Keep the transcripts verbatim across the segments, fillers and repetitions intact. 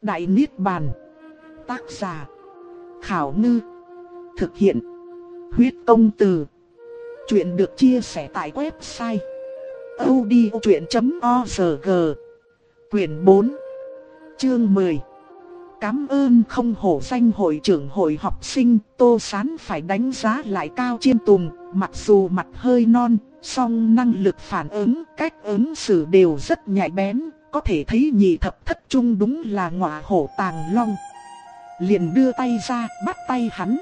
Đại Niết Bàn. Tác giả Khảo Ngư. Thực hiện Huyết Công Từ. Chuyện được chia sẻ tại website audiochuyện chấm org. Quyển bốn, chương mười. Cảm ơn không hổ danh hội trưởng hội học sinh. Tô Sán phải đánh giá lại Cao Chiêm Tùng. Mặc dù mặt hơi non, song năng lực phản ứng, cách ứng xử đều rất nhạy bén. Có thể thấy nhị thập thất trung đúng là ngọa hổ tàng long. Liền đưa tay ra bắt tay hắn.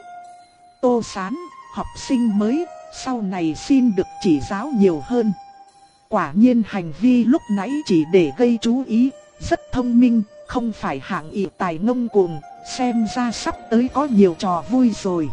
Tô Sán, học sinh mới, sau này xin được chỉ giáo nhiều hơn. Quả nhiên hành vi lúc nãy chỉ để gây chú ý, rất thông minh, không phải hạng ỷ tài ngông cuồng, xem ra sắp tới có nhiều trò vui rồi.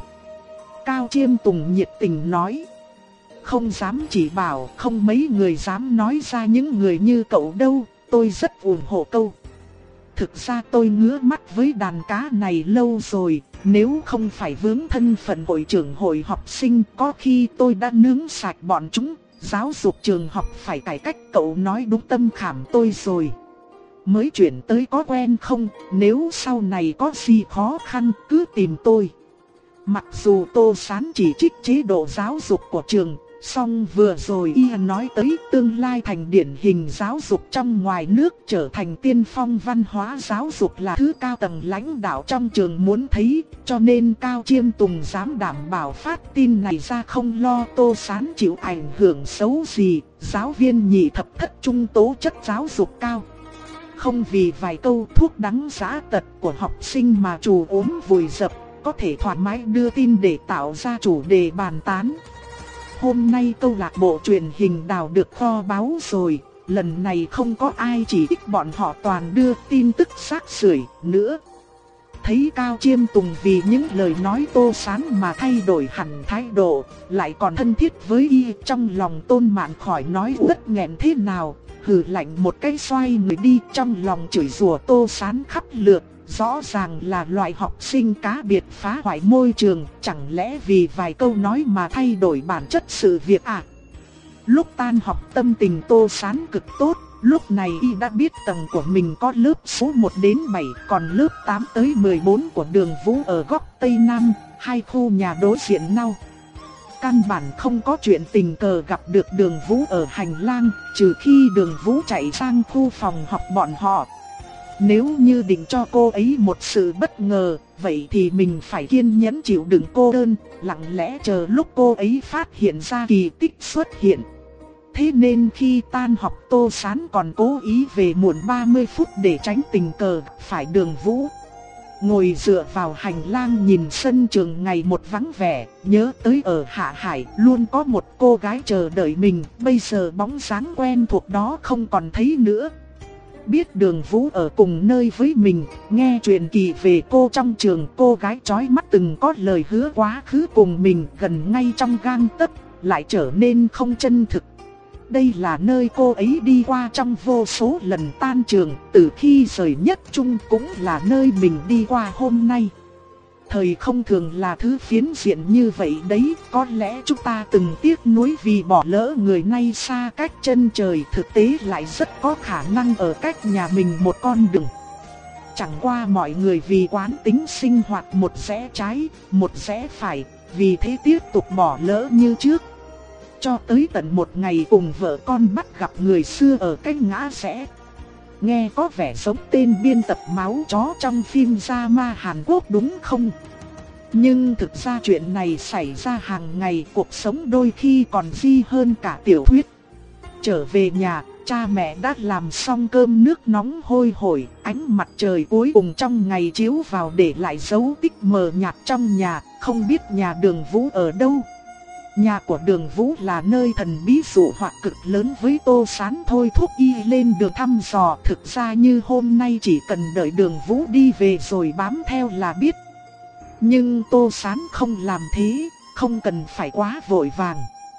Cao Chiêm Tùng nhiệt tình nói. Không dám chỉ bảo, không mấy người dám nói ra những người như cậu đâu, tôi rất ủng hộ câu. Thực ra tôi ngứa mắt với đàn cá này lâu rồi, nếu không phải vướng thân phận hội trưởng hội học sinh có khi tôi đã nướng sạch bọn chúng. Giáo dục trường học phải cải cách, cậu nói đúng tâm khảm tôi rồi. Mới chuyển tới có quen không, nếu sau này có gì khó khăn cứ tìm tôi. Mặc dù Tô Sán chỉ trích chế độ giáo dục của trường, song vừa rồi y nói tới tương lai thành điển hình giáo dục trong ngoài nước, trở thành tiên phong văn hóa giáo dục là thứ cao tầng lãnh đạo trong trường muốn thấy, cho nên Cao Chiêm Tùng dám đảm bảo phát tin này ra, không lo Tô Sán chịu ảnh hưởng xấu gì. Giáo viên nhị thập thất trung tố chất giáo dục cao, không vì vài câu thuốc đắng giã tật của học sinh mà chủ ốm vùi dập, có thể thoải mái đưa tin để tạo ra chủ đề bàn tán. Hôm nay câu lạc bộ truyền hình đào được kho báu rồi, lần này không có ai chỉ trích bọn họ, toàn đưa tin tức xác sưởi nữa. Thấy Cao Chiêm Tùng vì những lời nói Tô Sán mà thay đổi hẳn thái độ, lại còn thân thiết với y, trong lòng Tôn Mạn khỏi nói rất nghẹn thế nào, hừ lạnh một cái xoay người đi, trong lòng chửi rủa Tô Sán khắp lượt. Rõ ràng là loại học sinh cá biệt phá hoại môi trường, chẳng lẽ vì vài câu nói mà thay đổi bản chất sự việc à? Lúc tan học tâm tình Tô Sán cực tốt, lúc này y đã biết tầng của mình có lớp số một đến bảy, còn lớp tám tới mười bốn của Đường Vũ ở góc Tây Nam, hai khu nhà đối diện nhau. Căn bản không có chuyện tình cờ gặp được Đường Vũ ở hành lang, trừ khi Đường Vũ chạy sang khu phòng học bọn họ. Nếu như định cho cô ấy một sự bất ngờ, vậy thì mình phải kiên nhẫn chịu đựng cô đơn, lặng lẽ chờ lúc cô ấy phát hiện ra kỳ tích xuất hiện. Thế nên khi tan học Tô Sán còn cố ý về muộn ba mươi phút để tránh tình cờ phải Đường Vũ. Ngồi dựa vào hành lang nhìn sân trường ngày một vắng vẻ, nhớ tới ở Hạ Hải luôn có một cô gái chờ đợi mình, bây giờ bóng dáng quen thuộc đó không còn thấy nữa. Biết Đường Vũ ở cùng nơi với mình, nghe truyền kỳ về cô trong trường, cô gái chói mắt từng có lời hứa quá khứ cùng mình gần ngay trong gang tấc, lại trở nên không chân thực. Đây là nơi cô ấy đi qua trong vô số lần tan trường, từ khi rời nhất trung cũng là nơi mình đi qua hôm nay. Thời không thường là thứ phiến diện như vậy đấy, có lẽ chúng ta từng tiếc nuối vì bỏ lỡ người, nay xa cách chân trời, thực tế lại rất có khả năng ở cách nhà mình một con đường. Chẳng qua mọi người vì quán tính sinh hoạt một rẽ trái, một rẽ phải, vì thế tiếp tục bỏ lỡ như trước. Cho tới tận một ngày cùng vợ con bắt gặp người xưa ở cách ngã rẽ. Nghe có vẻ giống tên biên tập máu chó trong phim drama Hàn Quốc đúng không? Nhưng thực ra chuyện này xảy ra hàng ngày, cuộc sống đôi khi còn di hơn cả tiểu thuyết. Trở về nhà, cha mẹ đã làm xong cơm nước nóng hôi hổi, ánh mặt trời cuối cùng trong ngày chiếu vào để lại dấu tích mờ nhạt trong nhà, không biết nhà Đường Vũ ở đâu. Nhà của Đường Vũ là nơi thần bí dụ hoặc cực lớn với Tô Sán thôi thúc y lên đường thăm dò. Thực ra như hôm nay chỉ cần đợi Đường Vũ đi về rồi bám theo là biết. Nhưng Tô Sán không làm thế, không cần phải quá vội vàng.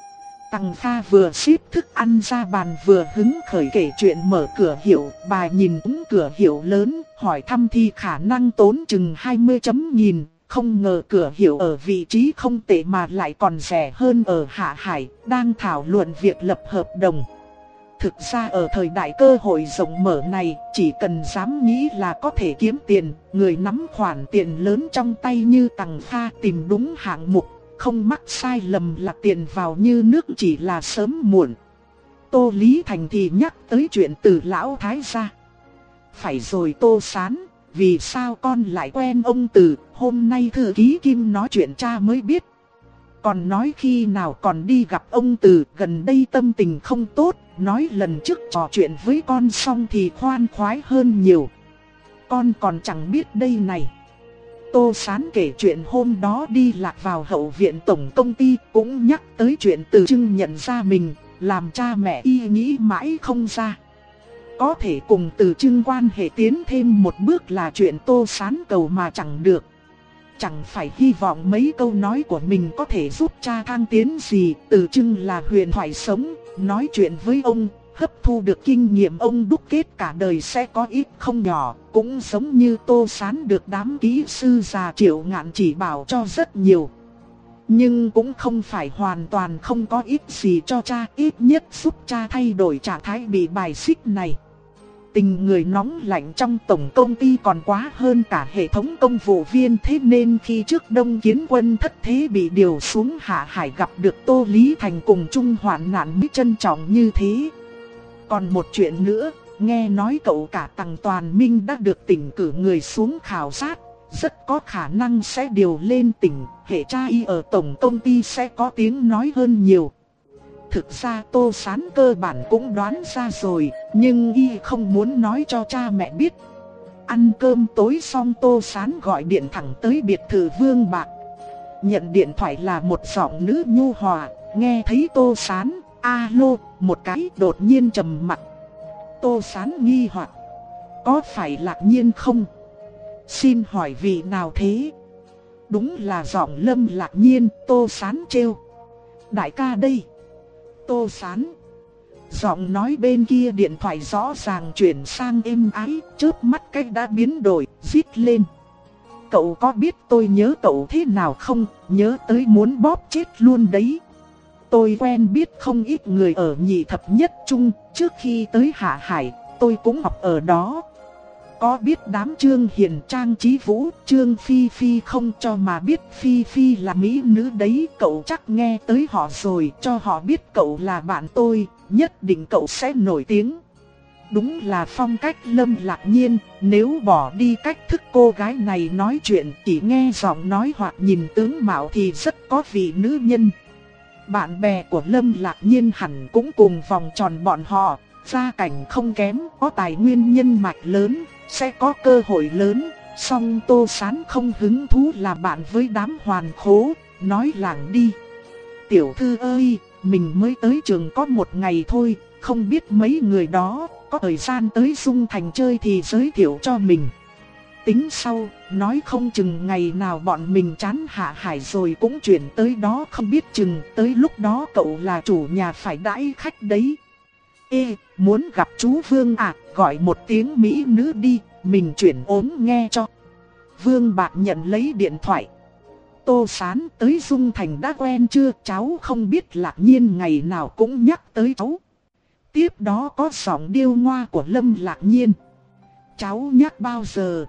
Tằng Kha vừa xếp thức ăn ra bàn vừa hứng khởi kể chuyện mở cửa hiệu. Bà nhìn đúng cửa hiệu lớn, hỏi thăm thì khả năng tốn chừng hai mươi chấm nghìn. Không ngờ cửa hiệu ở vị trí không tệ mà lại còn rẻ hơn ở Hạ Hải, đang thảo luận việc lập hợp đồng. Thực ra ở thời đại cơ hội rộng mở này, chỉ cần dám nghĩ là có thể kiếm tiền, người nắm khoản tiền lớn trong tay như Tằng Pha tìm đúng hạng mục, không mắc sai lầm là tiền vào như nước chỉ là sớm muộn. Tô Lý Thành thì nhắc tới chuyện Từ lão thái gia. Phải rồi Tô Sán, vì sao con lại quen ông Từ? Hôm nay thư ký Kim nói chuyện cha mới biết. Còn nói khi nào còn đi gặp ông Từ, gần đây tâm tình không tốt, nói lần trước trò chuyện với con xong thì khoan khoái hơn nhiều. Con còn chẳng biết đây này. Tô Sán kể chuyện hôm đó đi lạc vào hậu viện tổng công ty, cũng nhắc tới chuyện Từ Trưng nhận ra mình, làm cha mẹ y nghĩ mãi không ra. Có thể cùng Từ Trưng quan hệ tiến thêm một bước là chuyện Tô Sán cầu mà chẳng được. Chẳng phải hy vọng mấy câu nói của mình có thể giúp cha thăng tiến gì. Từ Trưng là huyền thoại sống, nói chuyện với ông, hấp thu được kinh nghiệm ông đúc kết cả đời sẽ có ít không nhỏ. Cũng giống như Tô Sán được đám kỹ sư già Triệu Ngạn chỉ bảo cho rất nhiều. Nhưng cũng không phải hoàn toàn không có ích gì cho cha, ít nhất giúp cha thay đổi trạng thái bị bài xích này. Tình người nóng lạnh trong tổng công ty còn quá hơn cả hệ thống công vụ viên, thế nên khi trước Đông Kiến Quân thất thế bị điều xuống Hạ Hải gặp được Tô Lý Thành cùng chung hoạn nạn mới trân trọng như thế. Còn một chuyện nữa, nghe nói cậu cả Tằng Toàn Minh đã được tỉnh cử người xuống khảo sát, rất có khả năng sẽ điều lên tỉnh, hệ cha y ở tổng công ty sẽ có tiếng nói hơn nhiều. Thực ra Tô Sán cơ bản cũng đoán ra rồi, nhưng y không muốn nói cho cha mẹ biết. Ăn cơm tối xong Tô Sán gọi điện thẳng tới biệt thự Vương Bạc. Nhận điện thoại là một giọng nữ nhu hòa, nghe thấy Tô Sán, alo, một cái đột nhiên trầm mặc. Tô Sán nghi hoặc, có phải Lạc Nhiên không? Xin hỏi vị nào thế? Đúng là giọng Lâm Lạc Nhiên. Tô Sán trêu, đại ca đây. Tô Sán. Giọng nói bên kia điện thoại rõ ràng chuyển sang êm ái, chớp mắt cách đã biến đổi, rít lên. Cậu có biết tôi nhớ cậu thế nào không? Nhớ tới muốn bóp chết luôn đấy. Tôi quen biết không ít người ở nhị thập nhất trung, trước khi tới Hạ Hải, tôi cũng học ở đó. Có biết đám Trương Hiền, Trang Chí Vũ, Trương Phi Phi không? Cho mà biết Phi Phi là mỹ nữ đấy, cậu chắc nghe tới họ rồi, cho họ biết cậu là bạn tôi, nhất định cậu sẽ nổi tiếng. Đúng là phong cách Lâm Lạc Nhiên, nếu bỏ đi cách thức cô gái này nói chuyện, chỉ nghe giọng nói hoặc nhìn tướng mạo thì rất có vị nữ nhân. Bạn bè của Lâm Lạc Nhiên hẳn cũng cùng vòng tròn bọn họ, gia cảnh không kém, có tài nguyên nhân mạch lớn, sẽ có cơ hội lớn. Song Tô Sán không hứng thú là bạn với đám hoàn khố, nói lảng đi. Tiểu thư ơi, mình mới tới trường có một ngày thôi, không biết mấy người đó, có thời gian tới Dung Thành chơi thì giới thiệu cho mình. Tính sau, nói không chừng ngày nào bọn mình chán Hạ Hải rồi cũng chuyển tới đó, không biết chừng tới lúc đó cậu là chủ nhà phải đãi khách đấy. Ê, muốn gặp chú Vương à, gọi một tiếng mỹ nữ đi, mình chuyển ốm nghe cho. Vương Bạc nhận lấy điện thoại. Tô Sán tới Dung Thành đã quen chưa? Cháu không biết Lạc Nhiên ngày nào cũng nhắc tới cháu. Tiếp đó có giọng điêu ngoa của Lâm Lạc Nhiên. Cháu nhắc bao giờ?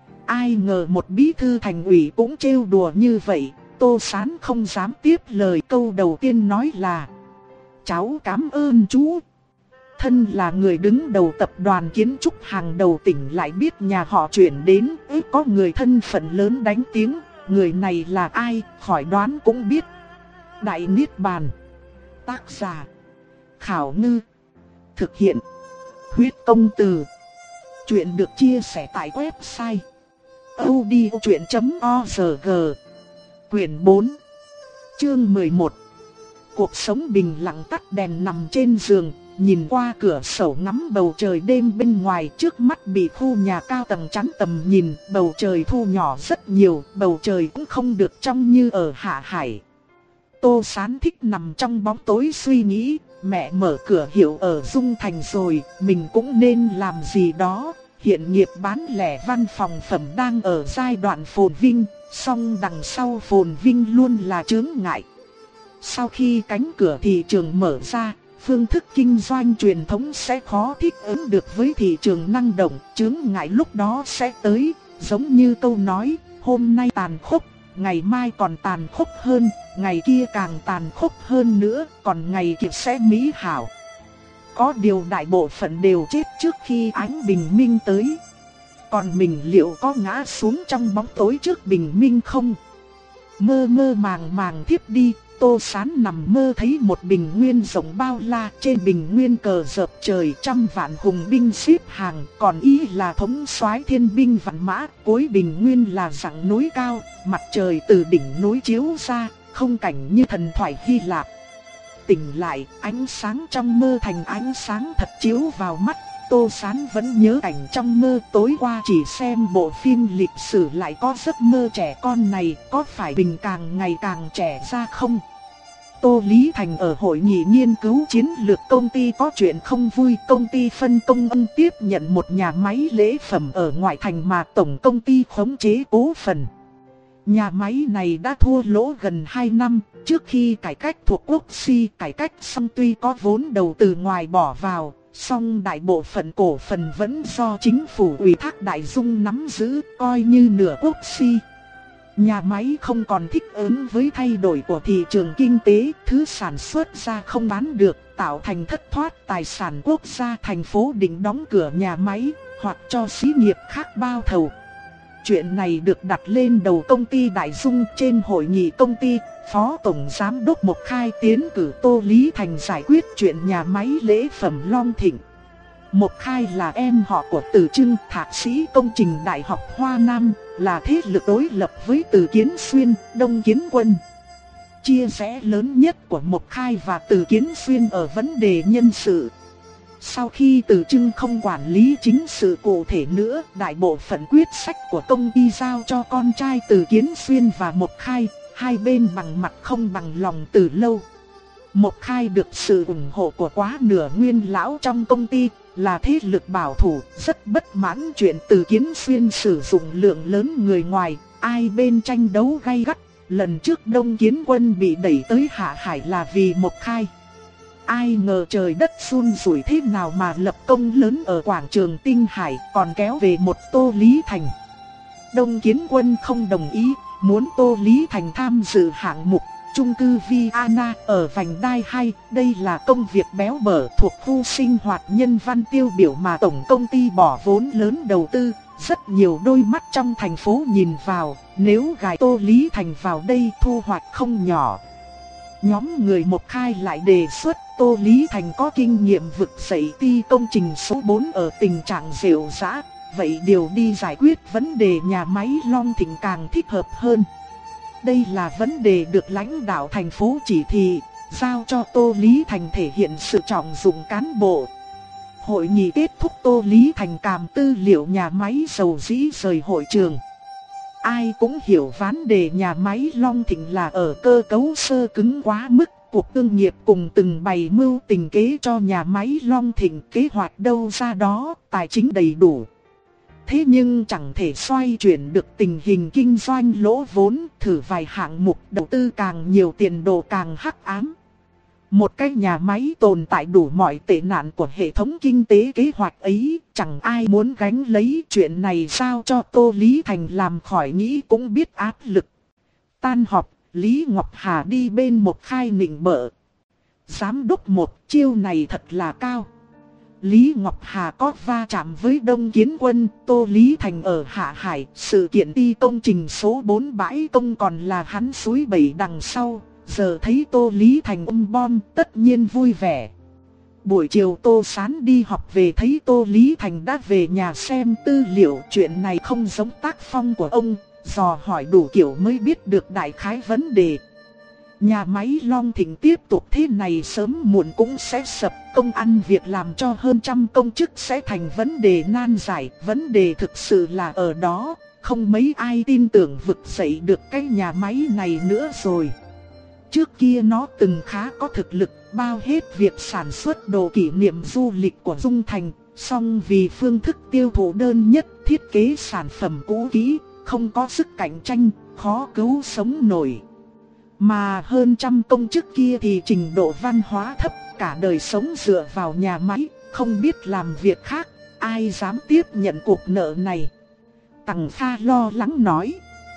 Ai ngờ một bí thư thành ủy cũng trêu đùa như vậy. Tô Sán không dám tiếp lời, câu đầu tiên nói là: cháu cảm ơn chú. Thân là người đứng đầu tập đoàn kiến trúc hàng đầu tỉnh lại biết nhà họ chuyển đến, ít có người thân phận lớn đánh tiếng. Người này là ai, khỏi đoán cũng biết. Đại Niết Bàn. Tác giả: Khảo Ngư. Thực hiện: Huyết Công Từ. Chuyện được chia sẻ tại website audiochuyện chấm org. Quyển bốn, chương mười một. Cuộc sống bình lặng tắt đèn nằm trên giường, nhìn qua cửa sổ ngắm bầu trời đêm bên ngoài, trước mắt bị khu nhà cao tầng chắn tầm nhìn, bầu trời thu nhỏ rất nhiều, bầu trời cũng không được trong như ở Hạ Hải. Tô Sán thích nằm trong bóng tối suy nghĩ, mẹ mở cửa hiệu ở Dung Thành rồi, mình cũng nên làm gì đó. Hiện nghiệp bán lẻ văn phòng phẩm đang ở giai đoạn phồn vinh, song đằng sau phồn vinh luôn là chướng ngại. Sau khi cánh cửa thị trường mở ra, phương thức kinh doanh truyền thống sẽ khó thích ứng được với thị trường năng động, chướng ngại lúc đó sẽ tới, giống như câu nói, hôm nay tàn khốc, ngày mai còn tàn khốc hơn, ngày kia càng tàn khốc hơn nữa, còn ngày kia sẽ mỹ hảo. Có điều đại bộ phận đều chết trước khi ánh bình minh tới. Còn mình liệu có ngã xuống trong bóng tối trước bình minh không? Mơ mơ màng màng thiếp đi, Tô Sán nằm mơ thấy một bình nguyên rộng bao la, trên bình nguyên cờ dợp trời, trăm vạn hùng binh xếp hàng, còn y là thống soái thiên binh vạn mã, cuối bình nguyên là dãy núi cao, mặt trời từ đỉnh núi chiếu ra, không cảnh như thần thoại Hy Lạp. Tỉnh lại, ánh sáng trong mơ thành ánh sáng thật chiếu vào mắt. Tô Sán vẫn nhớ cảnh trong mơ, tối qua chỉ xem bộ phim lịch sử lại có giấc mơ trẻ con này, có phải mình càng ngày càng trẻ ra không? Tô Lý Thành ở hội nghị nghiên cứu chiến lược công ty có chuyện không vui, công ty phân công ông tiếp nhận một nhà máy lễ phẩm ở ngoại thành mà tổng công ty khống chế cố phần. Nhà máy này đã thua lỗ gần hai năm, trước khi cải cách thuộc quốc si cải cách xong tuy có vốn đầu tư ngoài bỏ vào, song đại bộ phận cổ phần vẫn do chính phủ ủy thác Đại Dung nắm giữ, coi như nửa quốc si. Nhà máy không còn thích ứng với thay đổi của thị trường kinh tế, thứ sản xuất ra không bán được, tạo thành thất thoát tài sản quốc gia. Thành phố định đóng cửa nhà máy, hoặc cho xí nghiệp khác bao thầu. Chuyện này được đặt lên đầu công ty Đại Dung. Trên hội nghị công ty, Phó Tổng Giám đốc Mộc Khai tiến cử Tô Lý Thành giải quyết chuyện nhà máy lễ phẩm Long Thịnh. Mộc Khai là em họ của Từ Trưng, thạc sĩ công trình Đại học Hoa Nam, là thế lực đối lập với Từ Kiến Xuyên, Đông Kiến Quân. Chia rẽ lớn nhất của Mộc Khai và Từ Kiến Xuyên ở vấn đề nhân sự. Sau khi Từ Trưng không quản lý chính sự cụ thể nữa, đại bộ phận quyết sách của công ty giao cho con trai Từ Kiến Xuyên và Mộc Khai, hai bên bằng mặt không bằng lòng từ lâu. Mộc Khai được sự ủng hộ của quá nửa nguyên lão trong công ty, là thế lực bảo thủ, rất bất mãn chuyện Từ Kiến Xuyên sử dụng lượng lớn người ngoài, ai bên tranh đấu gay gắt. Lần trước Đông Kiến Quân bị đẩy tới Hạ Hải là vì Mộc Khai. Ai ngờ trời đất xun rủi thế nào mà lập công lớn ở quảng trường Tinh Hải, còn kéo về một Tô Lý Thành. Đông Kiến Quân không đồng ý, muốn Tô Lý Thành tham dự hạng mục chung cư Viana ở vành đai hai. Đây là công việc béo bở thuộc khu sinh hoạt nhân văn tiêu biểu mà tổng công ty bỏ vốn lớn đầu tư. Rất nhiều đôi mắt trong thành phố nhìn vào, nếu gài Tô Lý Thành vào đây thu hoạch không nhỏ. Nhóm người Mộc Khai lại đề xuất Tô Lý Thành có kinh nghiệm vực dậy ty công trình số bốn ở tình trạng rệu rã, vậy điều đi giải quyết vấn đề nhà máy Long Thịnh càng thích hợp hơn. Đây là vấn đề được lãnh đạo thành phố chỉ thị, giao cho Tô Lý Thành thể hiện sự trọng dụng cán bộ. Hội nghị kết thúc, Tô Lý Thành cầm tư liệu nhà máy dầu dĩ rời hội trường. Ai cũng hiểu vấn đề nhà máy Long Thịnh là ở cơ cấu sơ cứng quá mức, cuộc thương nghiệp cùng từng bày mưu tình kế cho nhà máy Long Thịnh, kế hoạch đâu ra đó, tài chính đầy đủ. Thế nhưng chẳng thể xoay chuyển được tình hình kinh doanh lỗ vốn, thử vài hạng mục đầu tư càng nhiều tiền đồ càng hắc ám. Một cái nhà máy tồn tại đủ mọi tệ nạn của hệ thống kinh tế, kế hoạch ấy chẳng ai muốn gánh lấy. Chuyện này sao cho Tô Lý Thành làm, khỏi nghĩ cũng biết áp lực. Tan họp, Lý Ngọc Hà đi bên Mộc Khai nịnh bợ. Giám đốc Một, chiêu này thật là cao. Lý Ngọc Hà có va chạm với Đông Kiến Quân, Tô Lý Thành ở Hạ Hải, sự kiện đi công trình số bốn bãi công còn là hắn suối bẩy đằng sau. Giờ thấy Tô Lý Thành ôm bom, tất nhiên vui vẻ. Buổi chiều Tô Sán đi học về thấy Tô Lý Thành đã về nhà xem tư liệu. Chuyện này không giống tác phong của ông, dò hỏi đủ kiểu mới biết được đại khái vấn đề. Nhà máy Long Thịnh tiếp tục thế này sớm muộn cũng sẽ sập, công ăn việc làm cho hơn trăm công chức sẽ thành vấn đề nan giải. Vấn đề thực sự là ở đó, không mấy ai tin tưởng vực dậy được cái nhà máy này nữa rồi. Trước kia nó từng khá có thực lực, bao hết việc sản xuất đồ kỷ niệm du lịch của Dung Thành, song vì phương thức tiêu thụ đơn nhất, thiết kế sản phẩm cũ kỹ, không có sức cạnh tranh, khó cứu sống nổi. Mà hơn trăm công chức kia thì trình độ văn hóa thấp, cả đời sống dựa vào nhà máy, không biết làm việc khác, ai dám tiếp nhận cuộc nợ này. Tằng Kha lo lắng nói.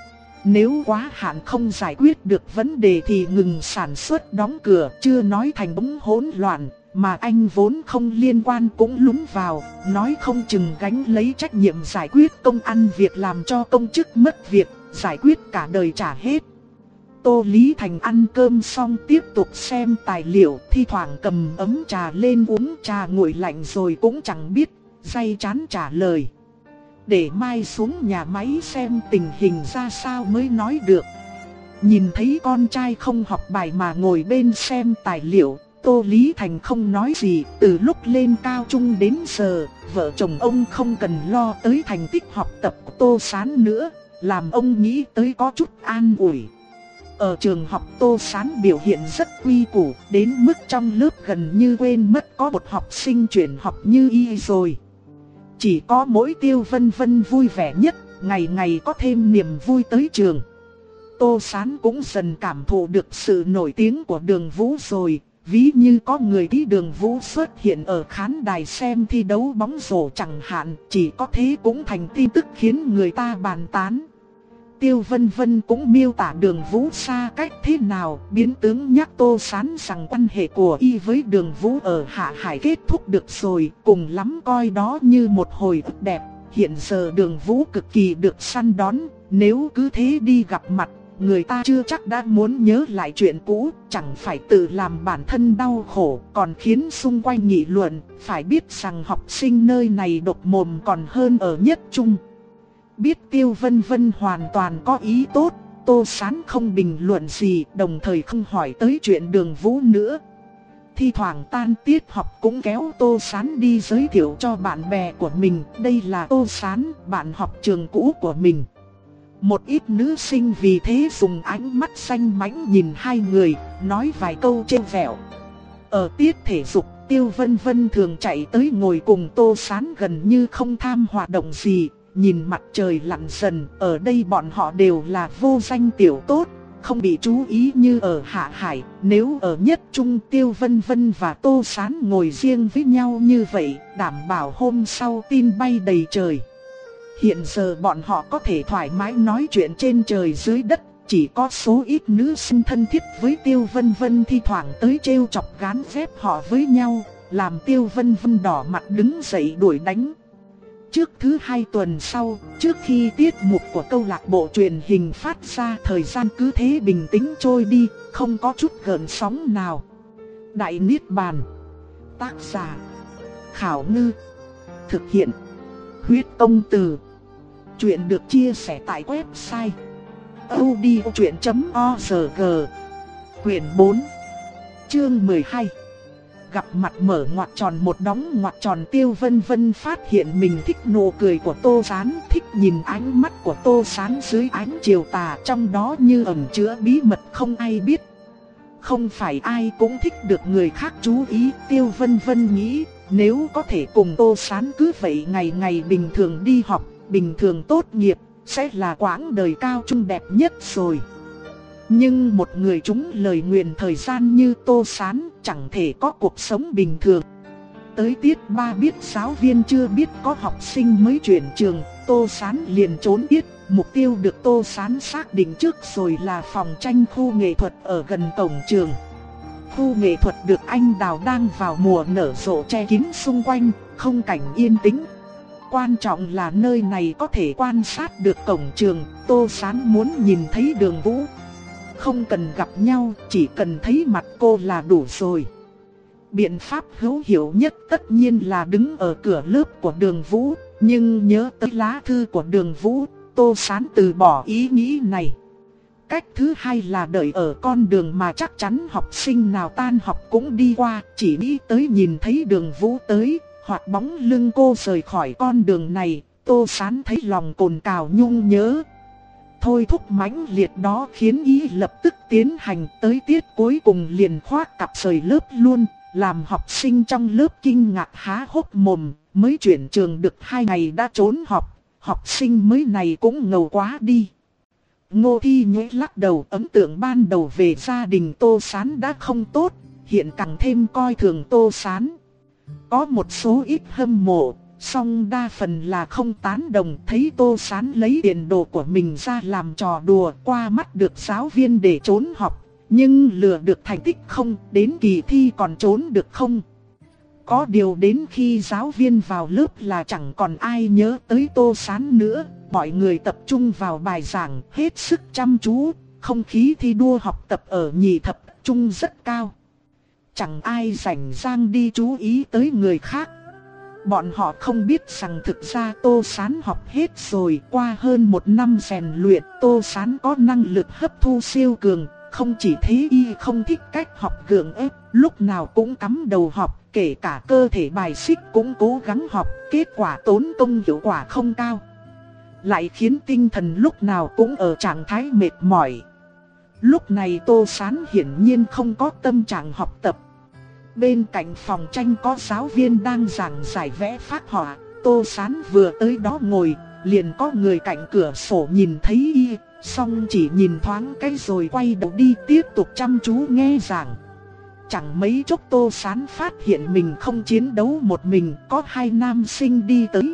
Nếu quá hạn không giải quyết được vấn đề thì ngừng sản xuất đóng cửa, chưa nói thành bóng hỗn loạn, mà anh vốn không liên quan cũng lún vào, nói không chừng gánh lấy trách nhiệm giải quyết công ăn việc làm cho công chức mất việc, giải quyết cả đời trả hết. Tô Lý Thành ăn cơm xong tiếp tục xem tài liệu, thi thoảng cầm ấm trà lên uống trà nguội lạnh rồi cũng chẳng biết, day chán trả lời. Để mai xuống nhà máy xem tình hình ra sao mới nói được. Nhìn thấy con trai không học bài mà ngồi bên xem tài liệu, Tô Lý Thành không nói gì. Từ lúc lên cao trung đến giờ, vợ chồng ông không cần lo tới thành tích học tập của Tô Sán nữa, làm ông nghĩ tới có chút an ủi. Ở trường học Tô Sán biểu hiện rất quy củ, đến mức trong lớp gần như quên mất có một học sinh chuyển học như y rồi. Chỉ có mỗi Tiêu Vân Vân vui vẻ nhất, ngày ngày có thêm niềm vui tới trường. Tô Sán cũng dần cảm thụ được sự nổi tiếng của Đường Vũ rồi. Ví như có người tí Đường Vũ xuất hiện ở khán đài xem thi đấu bóng rổ chẳng hạn, chỉ có thế cũng thành tin tức khiến người ta bàn tán. Tiêu Vân Vân cũng miêu tả Đường Vũ xa cách thế nào, biến tướng nhắc Tô Sán rằng quan hệ của y với Đường Vũ ở Hạ Hải kết thúc được rồi, cùng lắm coi đó như một hồi ức đẹp. Hiện giờ Đường Vũ cực kỳ được săn đón, nếu cứ thế đi gặp mặt, người ta chưa chắc đã muốn nhớ lại chuyện cũ, chẳng phải tự làm bản thân đau khổ, còn khiến xung quanh nghị luận. Phải biết rằng học sinh nơi này độc mồm còn hơn ở nhất trung. Biết Tiêu Vân Vân hoàn toàn có ý tốt, Tô Sán không bình luận gì, đồng thời không hỏi tới chuyện Đường Vũ nữa. Thi thoảng tan tiết học cũng kéo Tô Sán đi giới thiệu cho bạn bè của mình, đây là Tô Sán, bạn học trường cũ của mình. Một ít nữ sinh vì thế dùng ánh mắt xanh mãnh nhìn hai người, nói vài câu trêu vẹo. Ở tiết thể dục, Tiêu Vân Vân thường chạy tới ngồi cùng Tô Sán, gần như không tham hoạt động gì. Nhìn mặt trời lặn dần, ở đây bọn họ đều là vô danh tiểu tốt, không bị chú ý như ở Hạ Hải. Nếu ở nhất trung, Tiêu Vân Vân và Tô Sán ngồi riêng với nhau như vậy, đảm bảo hôm sau tin bay đầy trời. Hiện giờ bọn họ có thể thoải mái nói chuyện trên trời dưới đất, chỉ có số ít nữ sinh thân thiết với Tiêu Vân Vân thi thoảng tới trêu chọc gán ghép họ với nhau, làm Tiêu Vân Vân đỏ mặt đứng dậy đuổi đánh. Trước thứ hai tuần sau, trước khi tiết mục của câu lạc bộ truyền hình phát ra, thời gian cứ thế bình tĩnh trôi đi, không có chút gợn sóng nào. Đại Niết Bàn. Tác giả Khảo Ngư. Thực hiện Huyết Công Từ. Chuyện được chia sẻ tại website audiochuyện chấm org. Quyển bốn, chương mười hai. Gặp mặt mở ngoặc tròn một đóng ngoặc tròn. Tiêu Vân Vân phát hiện mình thích nụ cười của Tô Sán, thích nhìn ánh mắt của Tô Sán dưới ánh chiều tà, trong đó như ẩn chứa bí mật không ai biết. Không phải ai cũng thích được người khác chú ý, Tiêu Vân Vân nghĩ, nếu có thể cùng Tô Sán cứ vậy ngày ngày bình thường đi học, bình thường tốt nghiệp, sẽ là quãng đời cao trung đẹp nhất rồi. Nhưng một người trúng lời nguyền thời gian như Tô Sán chẳng thể có cuộc sống bình thường. Tới tiết ba biết giáo viên chưa biết có học sinh mới chuyển trường, Tô Sán liền trốn tiết. Mục tiêu được Tô Sán xác định trước rồi là phòng tranh khu nghệ thuật ở gần cổng trường. Khu nghệ thuật được anh đào đang vào mùa nở rộ che kín xung quanh, không cảnh yên tĩnh. Quan trọng là nơi này có thể quan sát được cổng trường. Tô Sán muốn nhìn thấy Đường Vũ. Không cần gặp nhau, chỉ cần thấy mặt cô là đủ rồi. Biện pháp hữu hiệu nhất tất nhiên là đứng ở cửa lớp của Đường Vũ. Nhưng nhớ tới lá thư của Đường Vũ, Tô Sán từ bỏ ý nghĩ này. Cách thứ hai là đợi ở con đường mà chắc chắn học sinh nào tan học cũng đi qua. Chỉ nghĩ tới nhìn thấy Đường Vũ tới, hoặc bóng lưng cô rời khỏi con đường này, Tô Sán thấy lòng cồn cào nhung nhớ. Thôi thúc mãnh liệt đó khiến y lập tức tiến hành. Tới tiết cuối cùng liền khoác cặp rời lớp luôn, làm học sinh trong lớp kinh ngạc há hốc mồm. Mới chuyển trường được hai ngày đã trốn học, học sinh mới này cũng ngầu quá đi. Ngô Thi Nhuế lắc đầu, ấn tượng ban đầu về gia đình Tô Sán đã không tốt. hiện càng thêm coi thường Tô Sán. Có một số ít hâm mộ, song đa phần là không tán đồng, thấy Tô Sán lấy tiền đồ của mình ra làm trò đùa, qua mắt được giáo viên để trốn học, nhưng lừa được thành tích không, đến kỳ thi còn trốn được không. Có điều đến khi giáo viên vào lớp là chẳng còn ai nhớ tới Tô Sán nữa, mọi người tập trung vào bài giảng, hết sức chăm chú, không khí thi đua học tập ở nhị thập trung rất cao. Chẳng ai rảnh rang đi chú ý tới người khác. Bọn họ không biết rằng thực ra Tô Sán học hết rồi, qua hơn một năm rèn luyện, Tô Sán có năng lực hấp thu siêu cường. Không chỉ thế, y không thích cách học gượng ép, lúc nào cũng cắm đầu học, kể cả cơ thể bài xích cũng cố gắng học, kết quả tốn công hiệu quả không cao. Lại khiến tinh thần lúc nào cũng ở trạng thái mệt mỏi. Lúc này Tô Sán hiển nhiên không có tâm trạng học tập. Bên cạnh phòng tranh có giáo viên đang giảng giải vẽ phác họa, Tô Sán vừa tới đó ngồi, liền có người cạnh cửa sổ nhìn thấy y, song chỉ nhìn thoáng cái rồi quay đầu đi tiếp tục chăm chú nghe giảng. Chẳng mấy chốc Tô Sán phát hiện mình không chiến đấu một mình, có hai nam sinh đi tới.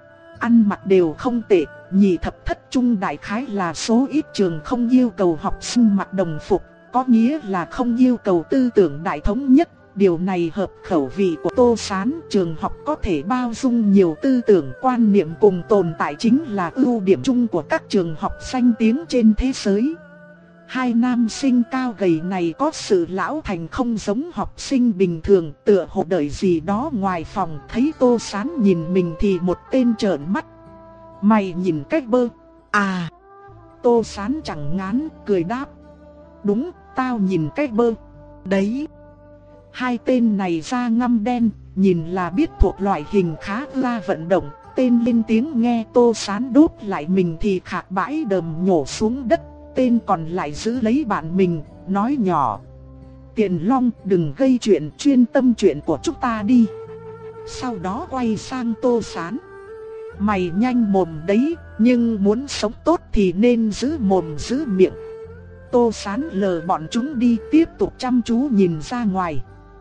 Ăn mặc đều không tệ, nhị thập thất trung đại khái là số ít trường không yêu cầu học sinh mặc đồng phục, có nghĩa là không yêu cầu tư tưởng đại thống nhất. Điều này hợp khẩu vị của Tô Sán, trường học có thể bao dung nhiều tư tưởng quan niệm cùng tồn tại chính là ưu điểm chung của các trường học danh tiếng trên thế giới. Hai nam sinh cao gầy này có sự lão thành không giống học sinh bình thường, tựa hồ đợi gì đó ngoài phòng, thấy Tô Sán nhìn mình thì một tên trợn mắt. Mày nhìn cách bơ. À. Tô Sán chẳng ngán, cười đáp. Đúng, tao nhìn cách bơ. Đấy. Hai tên này da ngăm đen, nhìn là biết thuộc loại hình khá la vận động. Tên lên tiếng nghe Tô Sán đốt lại mình thì khạc bãi đờm nhổ xuống đất. Tên còn lại giữ lấy bạn mình, nói nhỏ. Tiền Long, đừng gây chuyện, chuyên tâm chuyện của chúng ta đi. Sau đó quay sang Tô Sán. Mày nhanh mồm đấy, nhưng muốn sống tốt thì nên giữ mồm giữ miệng. Tô Sán lờ bọn chúng đi, tiếp tục chăm chú nhìn ra ngoài.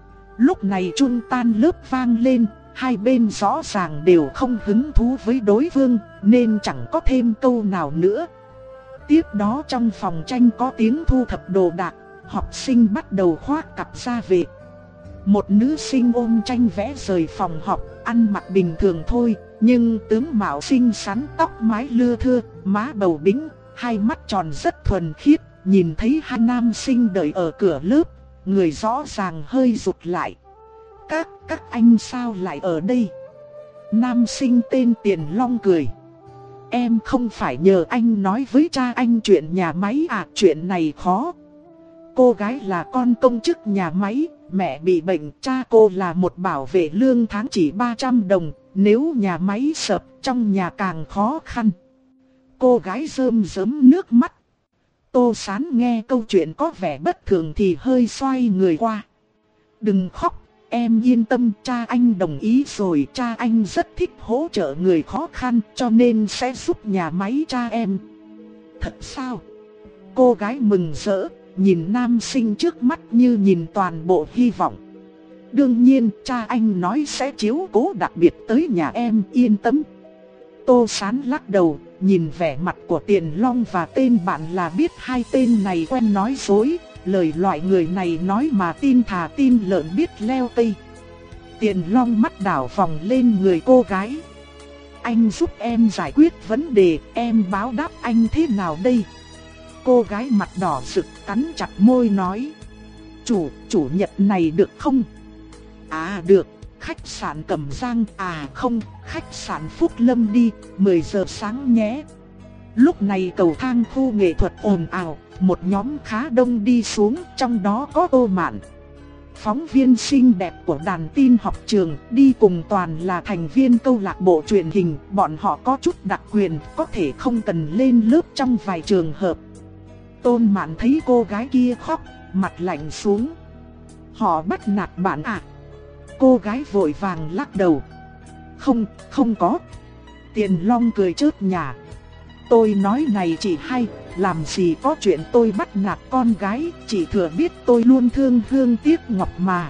Lúc này chuông tan lớp vang lên, hai bên rõ ràng đều không hứng thú với đối phương, nên chẳng có thêm câu nào nữa. Tiếp đó trong phòng tranh có tiếng thu thập đồ đạc, học sinh bắt đầu khoác cặp ra về. Một nữ sinh ôm tranh vẽ rời phòng học, ăn mặc bình thường thôi, nhưng tướng mạo xinh xắn, tóc mái lưa thưa, má bầu bĩnh, hai mắt tròn rất thuần khiết. Nhìn thấy hai nam sinh đợi ở cửa lớp, người rõ ràng hơi rụt lại. Các, các anh sao lại ở đây? Nam sinh tên Tiền Long cười. Em không phải nhờ anh nói với cha anh chuyện nhà máy à, chuyện này khó. Cô gái là con công chức nhà máy, mẹ bị bệnh, cha cô là một bảo vệ lương tháng chỉ ba trăm đồng, nếu nhà máy sập trong nhà càng khó khăn. Cô gái rơm rớm nước mắt. Tô Sán nghe câu chuyện có vẻ bất thường thì hơi xoay người qua. Đừng khóc, em yên tâm, cha anh đồng ý rồi, cha anh rất thích hỗ trợ người khó khăn cho nên sẽ giúp nhà máy cha em. Thật sao? Cô gái mừng rỡ, nhìn nam sinh trước mắt như nhìn toàn bộ hy vọng. Đương nhiên, cha anh nói sẽ chiếu cố đặc biệt tới nhà em, yên tâm. Tô Sán lắc đầu, nhìn vẻ mặt của Tiền Long và tên bạn là biết hai tên này quen nói dối. Lời loại người này nói mà tin thà tin lợn biết leo cây. Tiền Long mắt đảo vòng lên người cô gái. Anh giúp em giải quyết vấn đề, em báo đáp anh thế nào đây? Cô gái mặt đỏ rực cắn chặt môi nói. Chủ, chủ nhật này được không? À được, khách sạn Cẩm Giang, à không, khách sạn Phúc Lâm đi, mười giờ sáng nhé. Lúc này cầu thang khu nghệ thuật ồn ào, một nhóm khá đông đi xuống, trong đó có Tô Mạn. Phóng viên xinh đẹp của đàn tin học trường, đi cùng toàn là thành viên câu lạc bộ truyền hình, bọn họ có chút đặc quyền, có thể không cần lên lớp trong vài trường hợp. Tôn Mạn thấy cô gái kia khóc, mặt lạnh xuống. Họ bắt nạt bạn à? Cô gái vội vàng lắc đầu. Không, không có. Tiền Long cười chớp nhà. Tôi nói này chị hay, làm gì có chuyện tôi bắt nạt con gái, chị thừa biết tôi luôn thương hương tiếc ngọc mà.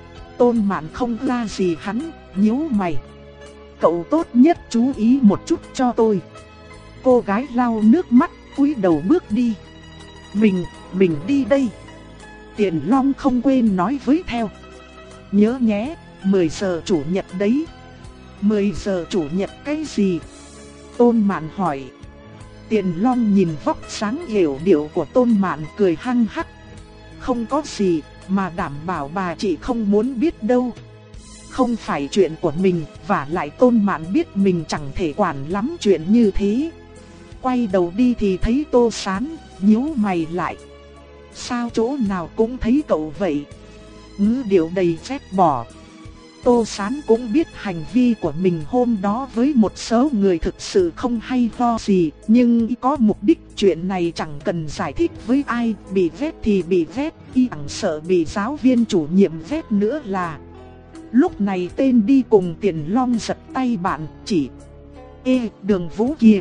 Tôn Mạn không ra gì hắn, nhíu mày. Cậu tốt nhất chú ý một chút cho tôi. Cô gái lau nước mắt, cúi đầu bước đi. Mình, mình đi đây. Tiền Long không quên nói với theo. Nhớ nhé, mười giờ chủ nhật đấy. mười giờ chủ nhật cái gì? Tôn Mạn hỏi. Tiền Long nhìn vóc sáng hiểu điệu của Tôn Mạn cười hăng hắc. Không có gì, mà đảm bảo bà chị không muốn biết đâu. Không phải chuyện của mình, và lại Tôn Mạn biết mình chẳng thể quản lắm chuyện như thế. Quay đầu đi thì thấy Tô Sán, nhíu mày lại. Sao chỗ nào cũng thấy cậu vậy? Ngữ điệu đầy ghét bỏ. Tô Sán cũng biết hành vi của mình hôm đó với một số người thực sự không hay ho gì, nhưng có mục đích chuyện này chẳng cần giải thích với ai, bị ghét thì bị ghét, y chẳng sợ bị giáo viên chủ nhiệm ghét nữa là. Lúc này tên đi cùng Tiền Long giật tay bạn, chỉ. Ê, Đường Vũ kìa.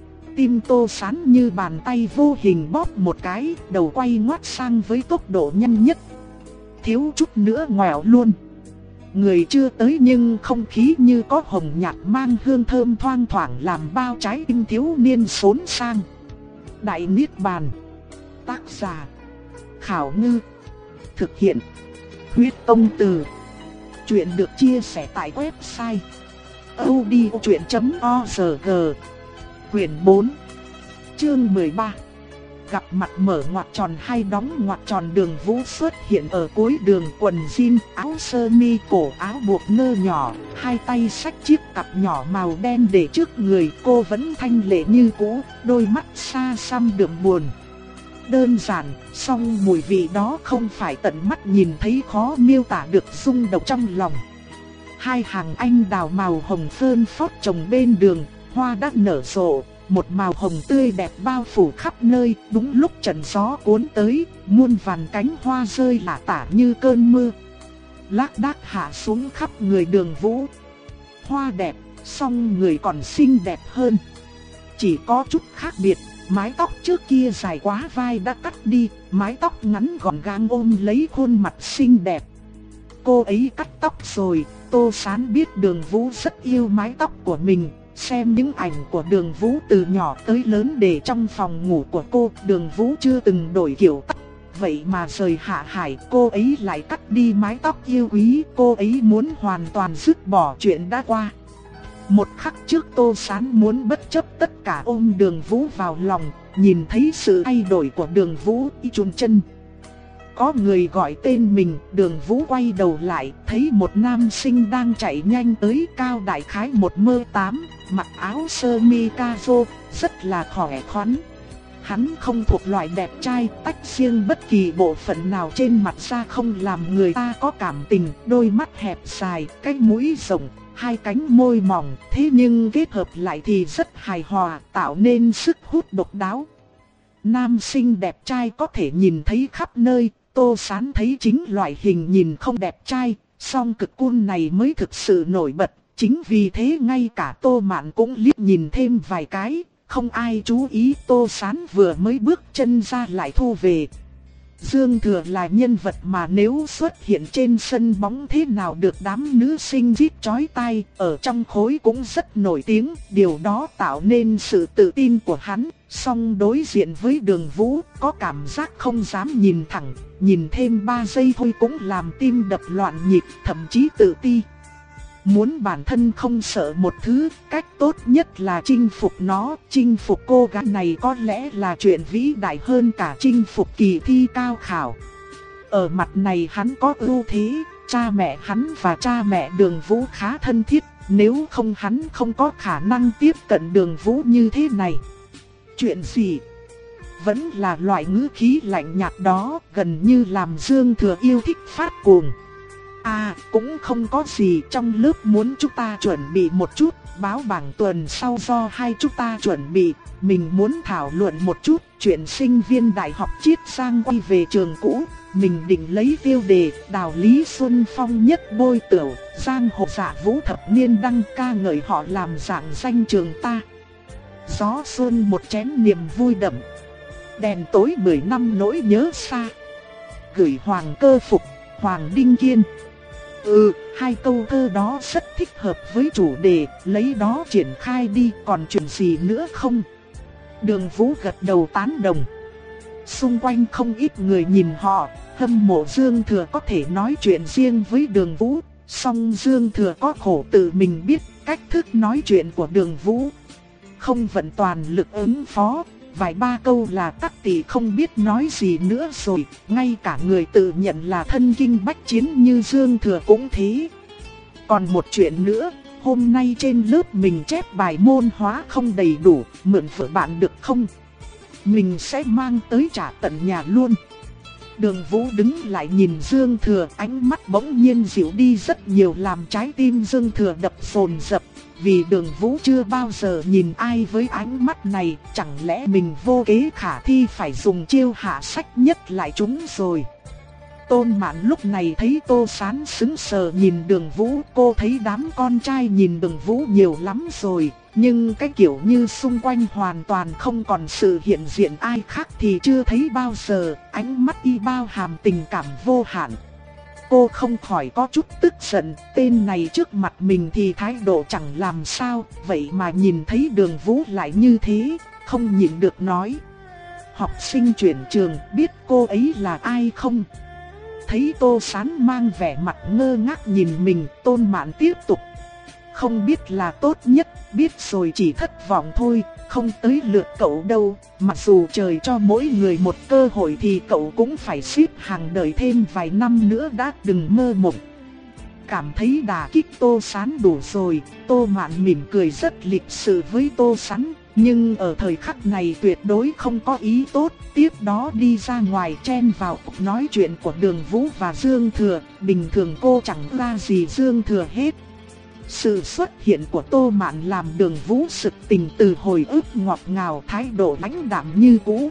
Tim Tô Sán như bàn tay vô hình bóp một cái, đầu quay ngoắt sang với tốc độ nhanh nhất. Thiếu chút nữa ngoẹo luôn. Người chưa tới nhưng không khí như có hồng nhạt mang hương thơm thoang thoảng làm bao trái tim thiếu niên xốn sang. Đại Niết Bàn. Tác giả Khảo Ngư. Thực hiện Huyết Tông Từ. Chuyện được chia sẻ tại website audiochuyện chấm org. Quyển bốn. Chương mười ba. Gặp mặt mở ngoặc tròn hay đóng ngoặc tròn. Đường Vũ xuất hiện ở cuối đường, quần jean, áo sơ mi cổ áo buộc nơ nhỏ, hai tay xách chiếc cặp nhỏ màu đen để trước người. Cô vẫn thanh lệ như cũ, đôi mắt xa xăm đượm buồn. Đơn giản, song mùi vị đó không phải tận mắt nhìn thấy khó miêu tả được rung động trong lòng. Hai hàng anh đào màu hồng phơn phót trồng bên đường, hoa đã nở rộ. Một màu hồng tươi đẹp bao phủ khắp nơi, đúng lúc trận gió cuốn tới, muôn vàn cánh hoa rơi lả tả như cơn mưa. Lác đác hạ xuống khắp người Đường Vũ. Hoa đẹp, song người còn xinh đẹp hơn. Chỉ có chút khác biệt, mái tóc trước kia dài quá vai đã cắt đi, mái tóc ngắn gọn gàng ôm lấy khuôn mặt xinh đẹp. Cô ấy cắt tóc rồi, Tô Sán biết Đường Vũ rất yêu mái tóc của mình. Xem những ảnh của Đường Vũ từ nhỏ tới lớn để trong phòng ngủ của cô, Đường Vũ chưa từng đổi kiểu tóc. Vậy mà rời Hạ Hải, cô ấy lại cắt đi mái tóc yêu quý, cô ấy muốn hoàn toàn dứt bỏ chuyện đã qua. Một khắc trước Tô Sán muốn bất chấp tất cả ôm Đường Vũ vào lòng, nhìn thấy sự thay đổi của Đường Vũ, y chun chân. Có người gọi tên mình, Đường Vũ quay đầu lại, thấy một nam sinh đang chạy nhanh tới, cao đại khái một mơ tám, mặc áo sơ mi caro, rất là khỏe khoắn. Hắn không thuộc loại đẹp trai, tách riêng bất kỳ bộ phận nào trên mặt ra không làm người ta có cảm tình, đôi mắt hẹp dài, cái mũi rộng, hai cánh môi mỏng, thế nhưng kết hợp lại thì rất hài hòa, tạo nên sức hút độc đáo. Nam sinh đẹp trai có thể nhìn thấy khắp nơi. Tô Sán thấy chính loại hình nhìn không đẹp trai, song cực cool này mới thực sự nổi bật. Chính vì thế ngay cả Tô Mạn cũng liếc nhìn thêm vài cái, không ai chú ý. Tô Sán vừa mới bước chân ra lại thu về. Dương Thừa là nhân vật mà nếu xuất hiện trên sân bóng thế nào được đám nữ sinh rít chói tai, ở trong khối cũng rất nổi tiếng, điều đó tạo nên sự tự tin của hắn. Song đối diện với Đường Vũ, có cảm giác không dám nhìn thẳng, nhìn thêm ba giây thôi cũng làm tim đập loạn nhịp, thậm chí tự ti. Muốn bản thân không sợ một thứ, cách tốt nhất là chinh phục nó. Chinh phục cô gái này có lẽ là chuyện vĩ đại hơn cả chinh phục kỳ thi cao khảo. Ở mặt này hắn có ưu thế, cha mẹ hắn và cha mẹ Đường Vũ khá thân thiết, nếu không hắn không có khả năng tiếp cận Đường Vũ như thế này. Chuyện gì? Vẫn là loại ngữ khí lạnh nhạt đó, gần như làm Dương Thừa yêu thích phát cuồng. À, cũng không có gì, trong lớp muốn chúng ta chuẩn bị một chút, báo bảng tuần sau do hai chúng ta chuẩn bị, mình muốn thảo luận một chút chuyện sinh viên đại học Chiết Giang quay về trường cũ, mình định lấy tiêu đề Đào Lý Xuân Phong nhất bôi tửu, Giang Hồ Dạ Vũ thập niên đăng ca ngợi họ làm rạng danh trường ta. Gió xuân một chén niềm vui đậm. Đèn tối mười năm nỗi nhớ xa. Gửi Hoàng Cơ Phục, Hoàng Đinh Kiên. Ừ, hai câu thơ đó rất thích hợp với chủ đề, lấy đó triển khai đi, còn chuyện gì nữa không? Đường Vũ gật đầu tán đồng. Xung quanh không ít người nhìn họ, hâm mộ Dương Thừa có thể nói chuyện riêng với Đường Vũ, song Dương Thừa có khổ tự mình biết cách thức nói chuyện của Đường Vũ. Không vận toàn lực ứng phó, vài ba câu là Tắc Tỷ không biết nói gì nữa rồi, ngay cả người tự nhận là thân kinh bách chiến như Dương Thừa cũng thế. Còn một chuyện nữa, hôm nay trên lớp mình chép bài môn hóa không đầy đủ, mượn vợ bạn được không? Mình sẽ mang tới trả tận nhà luôn. Đường Vũ đứng lại nhìn Dương Thừa, ánh mắt bỗng nhiên dịu đi rất nhiều, làm trái tim Dương Thừa đập dồn dập. Vì Đường Vũ chưa bao giờ nhìn ai với ánh mắt này, chẳng lẽ mình vô kế khả thi phải dùng chiêu hạ sách nhất lại chúng rồi. Tôn Mạn lúc này thấy Tô Sán sững sờ nhìn Đường Vũ, cô thấy đám con trai nhìn Đường Vũ nhiều lắm rồi, nhưng cái kiểu như xung quanh hoàn toàn không còn sự hiện diện ai khác thì chưa thấy bao giờ, ánh mắt y bao hàm tình cảm vô hạn. Cô không khỏi có chút tức giận, tên này trước mặt mình thì thái độ chẳng làm sao, vậy mà nhìn thấy Đường Vũ lại như thế, không nhịn được nói. Học sinh chuyển trường biết cô ấy là ai không? Thấy Tô Sán mang vẻ mặt ngơ ngác nhìn mình, Tôn Mạn tiếp tục. Không biết là tốt nhất, biết rồi chỉ thất vọng thôi, không tới lượt cậu đâu. Mặc dù trời cho mỗi người một cơ hội thì cậu cũng phải xếp hàng đợi thêm vài năm nữa đã, đừng mơ mộng. Cảm thấy đả kích Tô Sán đủ rồi, Tô Mạn mỉm cười rất lịch sự với Tô Sán. Nhưng ở thời khắc này tuyệt đối không có ý tốt, tiếp đó đi ra ngoài chen vào cuộc nói chuyện của Đường Vũ và Dương Thừa, bình thường cô chẳng ra gì Dương Thừa hết. Sự xuất hiện của Tô Mạn làm Đường Vũ sực tỉnh từ hồi ức ngọt ngào, thái độ lãnh đạm như cũ.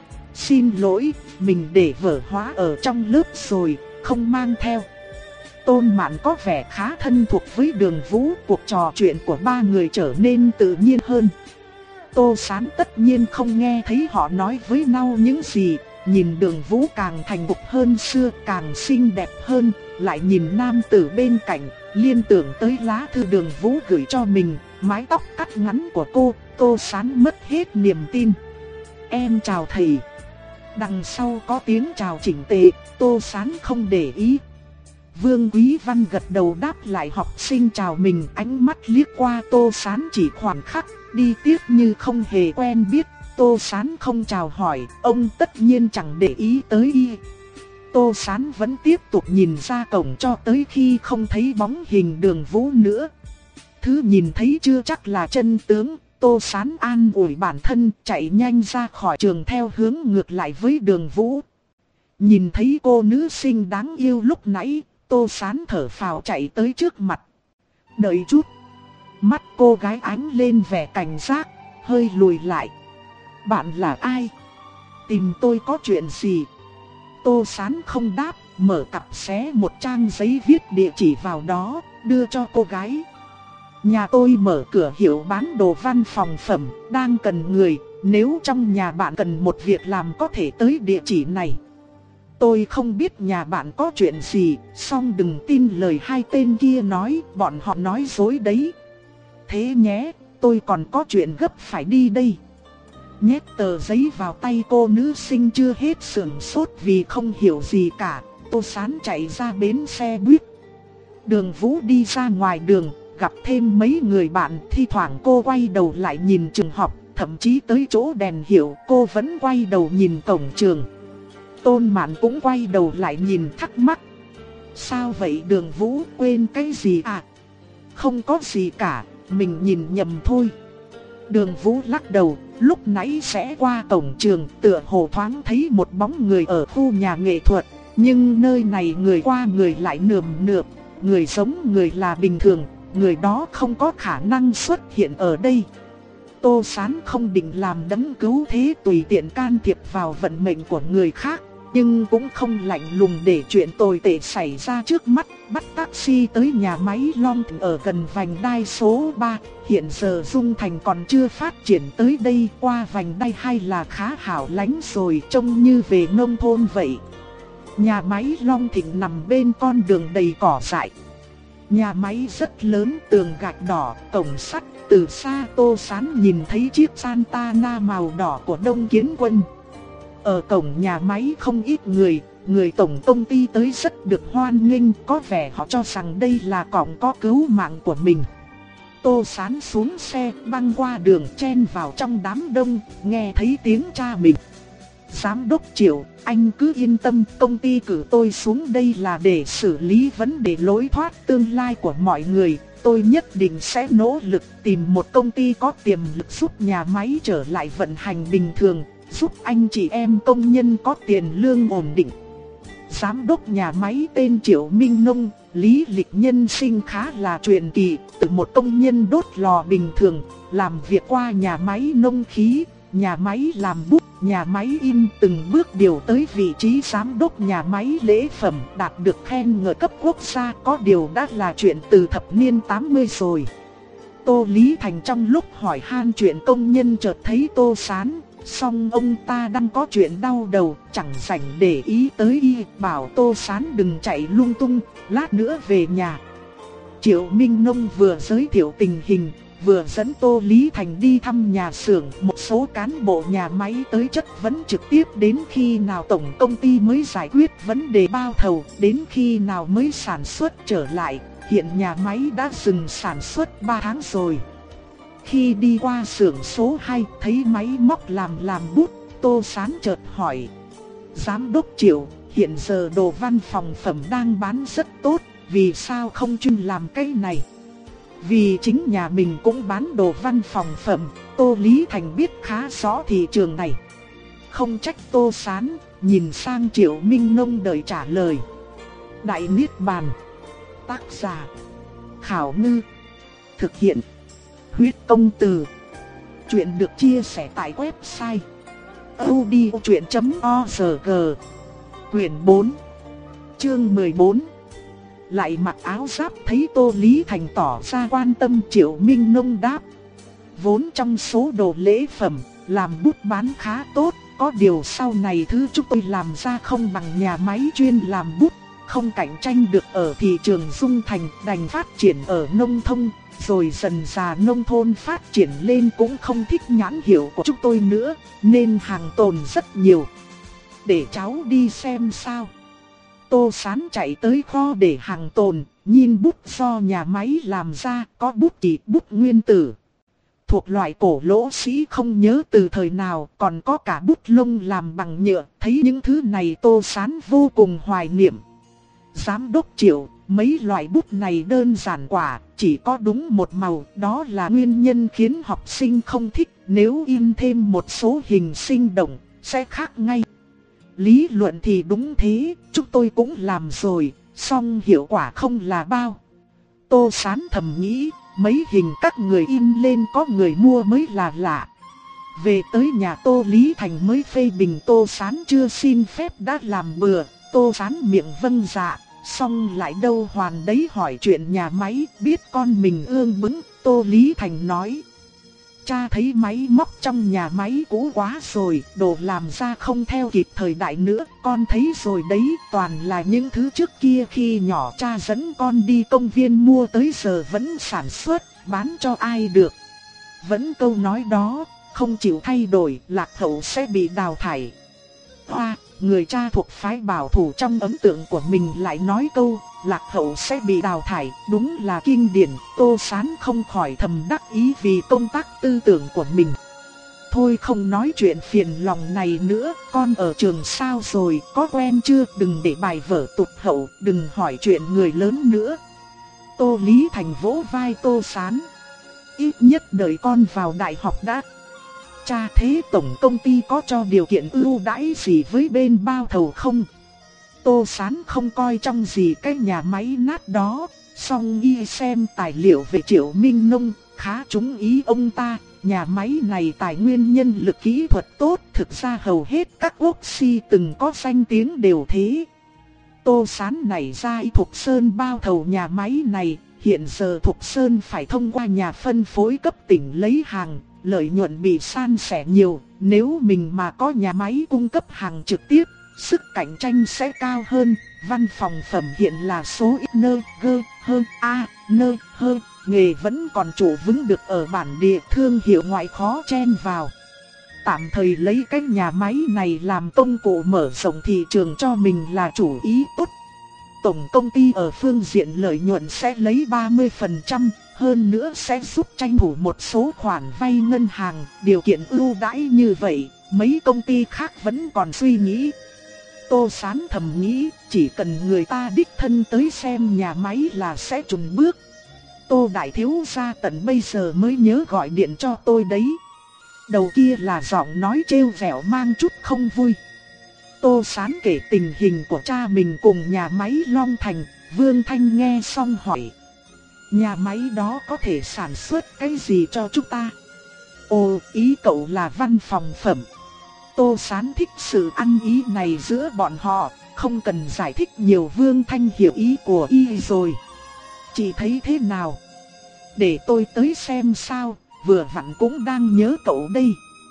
Xin lỗi, mình để vở hóa ở trong lớp rồi, không mang theo. Tôn Mạn có vẻ khá thân thuộc với Đường Vũ, cuộc trò chuyện của ba người trở nên tự nhiên hơn. Tô Sán tất nhiên không nghe thấy họ nói với nhau những gì, nhìn Đường Vũ càng thành thục hơn xưa, càng xinh đẹp hơn, lại nhìn nam tử bên cạnh, liên tưởng tới lá thư Đường Vũ gửi cho mình, mái tóc cắt ngắn của cô, Tô Sán mất hết niềm tin. Em chào thầy. Đằng sau có tiếng chào chỉnh tề, Tô Sán không để ý. Vương Quý Văn gật đầu đáp lại học sinh chào mình, ánh mắt liếc qua Tô Sán chỉ khoảnh khắc, đi tiếp như không hề quen biết. Tô Sán không chào hỏi, ông tất nhiên chẳng để ý tới y. Tô Sán vẫn tiếp tục nhìn ra cổng cho tới khi không thấy bóng hình Đường Vũ nữa. Thứ nhìn thấy chưa chắc là chân tướng, Tô Sán an ủi bản thân chạy nhanh ra khỏi trường theo hướng ngược lại với Đường Vũ. Nhìn thấy cô nữ sinh đáng yêu lúc nãy, Tô Sán thở phào chạy tới trước mặt. Đợi chút. Mắt cô gái ánh lên vẻ cảnh giác, hơi lùi lại. Bạn là ai? Tìm tôi có chuyện gì? Tô Sán không đáp, mở cặp xé một trang giấy viết địa chỉ vào đó, đưa cho cô gái. Nhà tôi mở cửa hiệu bán đồ văn phòng phẩm, đang cần người, nếu trong nhà bạn cần một việc làm có thể tới địa chỉ này. Tôi không biết nhà bạn có chuyện gì, song đừng tin lời hai tên kia nói, bọn họ nói dối đấy. Thế nhé, tôi còn có chuyện gấp phải đi đây. Nhét tờ giấy vào tay cô nữ sinh chưa hết sửng sốt vì không hiểu gì cả, Tô Sán chạy ra bến xe buýt. Đường Vũ đi ra ngoài đường, gặp thêm mấy người bạn, thi thoảng cô quay đầu lại nhìn trường học, thậm chí tới chỗ đèn hiệu cô vẫn quay đầu nhìn cổng trường. Tôn Mạn cũng quay đầu lại nhìn thắc mắc. Sao vậy Đường Vũ, quên cái gì à? Không có gì cả, mình nhìn nhầm thôi. Đường Vũ lắc đầu, lúc nãy sẽ qua cổng trường, tựa hồ thoáng thấy một bóng người ở khu nhà nghệ thuật. Nhưng nơi này người qua người lại nườm nượp, người giống người là bình thường, người đó không có khả năng xuất hiện ở đây. Tô Sán không định làm đấng cứu thế tùy tiện can thiệp vào vận mệnh của người khác. nhưng cũng không lạnh lùng để chuyện tồi tệ xảy ra trước mắt, bắt taxi tới nhà máy Long Thịnh ở gần vành đai số ba. Hiện giờ Dung Thành còn chưa phát triển tới đây, qua vành đai hai là khá hảo lánh rồi, trông như về nông thôn vậy. Nhà máy Long Thịnh nằm bên con đường đầy cỏ dại. Nhà máy rất lớn, tường gạch đỏ, cổng sắt. Từ xa Tô Sán nhìn thấy chiếc Santana màu đỏ của Đông Kiến Quân. Ở cổng nhà máy không ít người, người tổng công ty tới rất được hoan nghênh, có vẻ họ cho rằng đây là cổng có cứu mạng của mình. Tô Sán xuống xe, băng qua đường chen vào trong đám đông, nghe thấy tiếng cha mình. Giám đốc Triệu, anh cứ yên tâm, công ty cử tôi xuống đây là để xử lý vấn đề lối thoát tương lai của mọi người. Tôi nhất định sẽ nỗ lực tìm một công ty có tiềm lực giúp nhà máy trở lại vận hành bình thường, giúp anh chị em công nhân có tiền lương ổn định. Giám đốc nhà máy tên Triệu Minh Nông, lý lịch nhân sinh khá là truyền kỳ, từ một công nhân đốt lò bình thường, làm việc qua nhà máy nông khí, nhà máy làm bút, nhà máy in, từng bước điều tới vị trí giám đốc nhà máy lễ phẩm, đạt được khen ngợi cấp quốc gia, có điều đã là chuyện từ thập niên tám mươi rồi. Tô Lý Thành trong lúc hỏi han chuyện công nhân chợt thấy Tô Sán, song ông ta đang có chuyện đau đầu, chẳng rảnh để ý tới y, bảo Tô Sán đừng chạy lung tung, lát nữa về nhà. Triệu Minh Nông vừa giới thiệu tình hình, vừa dẫn Tô Lý Thành đi thăm nhà xưởng, một số cán bộ nhà máy tới chất vấn trực tiếp đến khi nào tổng công ty mới giải quyết vấn đề bao thầu, đến khi nào mới sản xuất trở lại. Hiện nhà máy đã dừng sản xuất ba tháng rồi. Khi đi qua xưởng số hai, thấy máy móc làm làm bút, Tô Sán chợt hỏi: Giám đốc Triệu, hiện giờ đồ văn phòng phẩm đang bán rất tốt, vì sao không chuyên làm cái này? Vì chính nhà mình cũng bán đồ văn phòng phẩm, Tô Lý Thành biết khá rõ thị trường này. Không trách Tô Sán, nhìn sang Triệu Minh Nông đợi trả lời. Đại Niết Bàn. Tác giả: Khảo Ngư. Thực hiện: Huyết Công Từ. Chuyện được chia sẻ tại website audiochuyện chấm org. Quyển bốn, chương mười bốn. Lại mặc áo giáp thấy Tô Lý Thành tỏ ra quan tâm, Triệu Minh Nông đáp: Vốn trong số đồ lễ phẩm, làm bút bán khá tốt, có điều sau này thứ chúng tôi làm ra không bằng nhà máy chuyên làm bút, không cạnh tranh được ở thị trường Dung Thành, đành phát triển ở nông thôn, rồi dần dà nông thôn phát triển lên cũng không thích nhãn hiệu của chúng tôi nữa, nên hàng tồn rất nhiều. Để cháu đi xem sao. Tô Sán chạy tới kho để hàng tồn, nhìn bút do nhà máy làm ra, có bút chỉ, bút nguyên tử, thuộc loại cổ lỗ sĩ không nhớ từ thời nào, còn có cả bút lông làm bằng nhựa. Thấy những thứ này Tô Sán vô cùng hoài niệm. Giám đốc Triệu, mấy loại bút này đơn giản quả, chỉ có đúng một màu, đó là nguyên nhân khiến học sinh không thích, nếu in thêm một số hình sinh động, sẽ khác ngay. Lý luận thì đúng thế, chúng tôi cũng làm rồi, song hiệu quả không là bao. Tô Sán thầm nghĩ, mấy hình các người in lên có người mua mới là lạ. Về tới nhà Tô Lý Thành mới phê bình Tô Sán chưa xin phép đã làm bừa. Tô Sán miệng vâng dạ, xong lại đâu hoàn đấy hỏi chuyện nhà máy, biết con mình ương bướng. Tô Lý Thành nói: Cha thấy máy móc trong nhà máy cũ quá rồi, đồ làm ra không theo kịp thời đại nữa, con thấy rồi đấy, toàn là những thứ trước kia khi nhỏ cha dẫn con đi công viên mua tới giờ vẫn sản xuất, bán cho ai được. Vẫn câu nói đó, không chịu thay đổi, lạc hậu sẽ bị đào thải. Hoa, người cha thuộc phái bảo thủ trong ấn tượng của mình lại nói câu lạc hậu sẽ bị đào thải, đúng là kinh điển. Tô Sán không khỏi thầm đắc ý vì công tác tư tưởng của mình. Thôi không nói chuyện phiền lòng này nữa, con ở trường sao rồi, có quen chưa, đừng để bài vở tụt hậu, đừng hỏi chuyện người lớn nữa. Tô Lý Thành vỗ vai Tô Sán: Ít nhất đợi con vào đại học đã. Cha thế tổng công ty có cho điều kiện ưu đãi gì với bên bao thầu không? Tô Sán không coi trong gì cái nhà máy nát đó, song y xem tài liệu về Triệu Minh Nông, khá trúng ý ông ta, nhà máy này tài nguyên nhân lực kỹ thuật tốt, thực ra hầu hết các quốc si từng có danh tiếng đều thế. Tô Sán nảy ra ý Thục Sơn bao thầu nhà máy này, hiện giờ Thục Sơn phải thông qua nhà phân phối cấp tỉnh lấy hàng, lợi nhuận bị san sẻ nhiều, nếu mình mà có nhà máy cung cấp hàng trực tiếp, sức cạnh tranh sẽ cao hơn. Văn phòng phẩm hiện là số ít nơi gơ hơn a nơi hơn, nghề vẫn còn trụ vững được ở bản địa, thương hiệu ngoại khó chen vào. Tạm thời lấy cái nhà máy này làm công cụ mở rộng thị trường cho mình là chủ ý tốt. Tổng công ty ở phương diện lợi nhuận sẽ lấy ba mươi phần trăm, hơn nữa sẽ giúp tranh thủ một số khoản vay ngân hàng, điều kiện ưu đãi như vậy, mấy công ty khác vẫn còn suy nghĩ. Tô Sán thầm nghĩ, chỉ cần người ta đích thân tới xem nhà máy là sẽ chùn bước. Tô đại thiếu gia tận bây giờ mới nhớ gọi điện cho tôi đấy. Đầu kia là giọng nói trêu vẻo mang chút không vui. Tô Sán kể tình hình của cha mình cùng nhà máy Long Thành, Vương Thanh nghe xong hỏi. Nhà máy đó có thể sản xuất cái gì cho chúng ta? Ồ, ý cậu là văn phòng phẩm. Tô Sán thích sự ăn ý này giữa bọn họ, không cần giải thích nhiều, Vương Thanh hiểu ý của y rồi. Chị thấy thế nào? Để tôi tới xem sao, vừa vặn cũng đang nhớ cậu đây.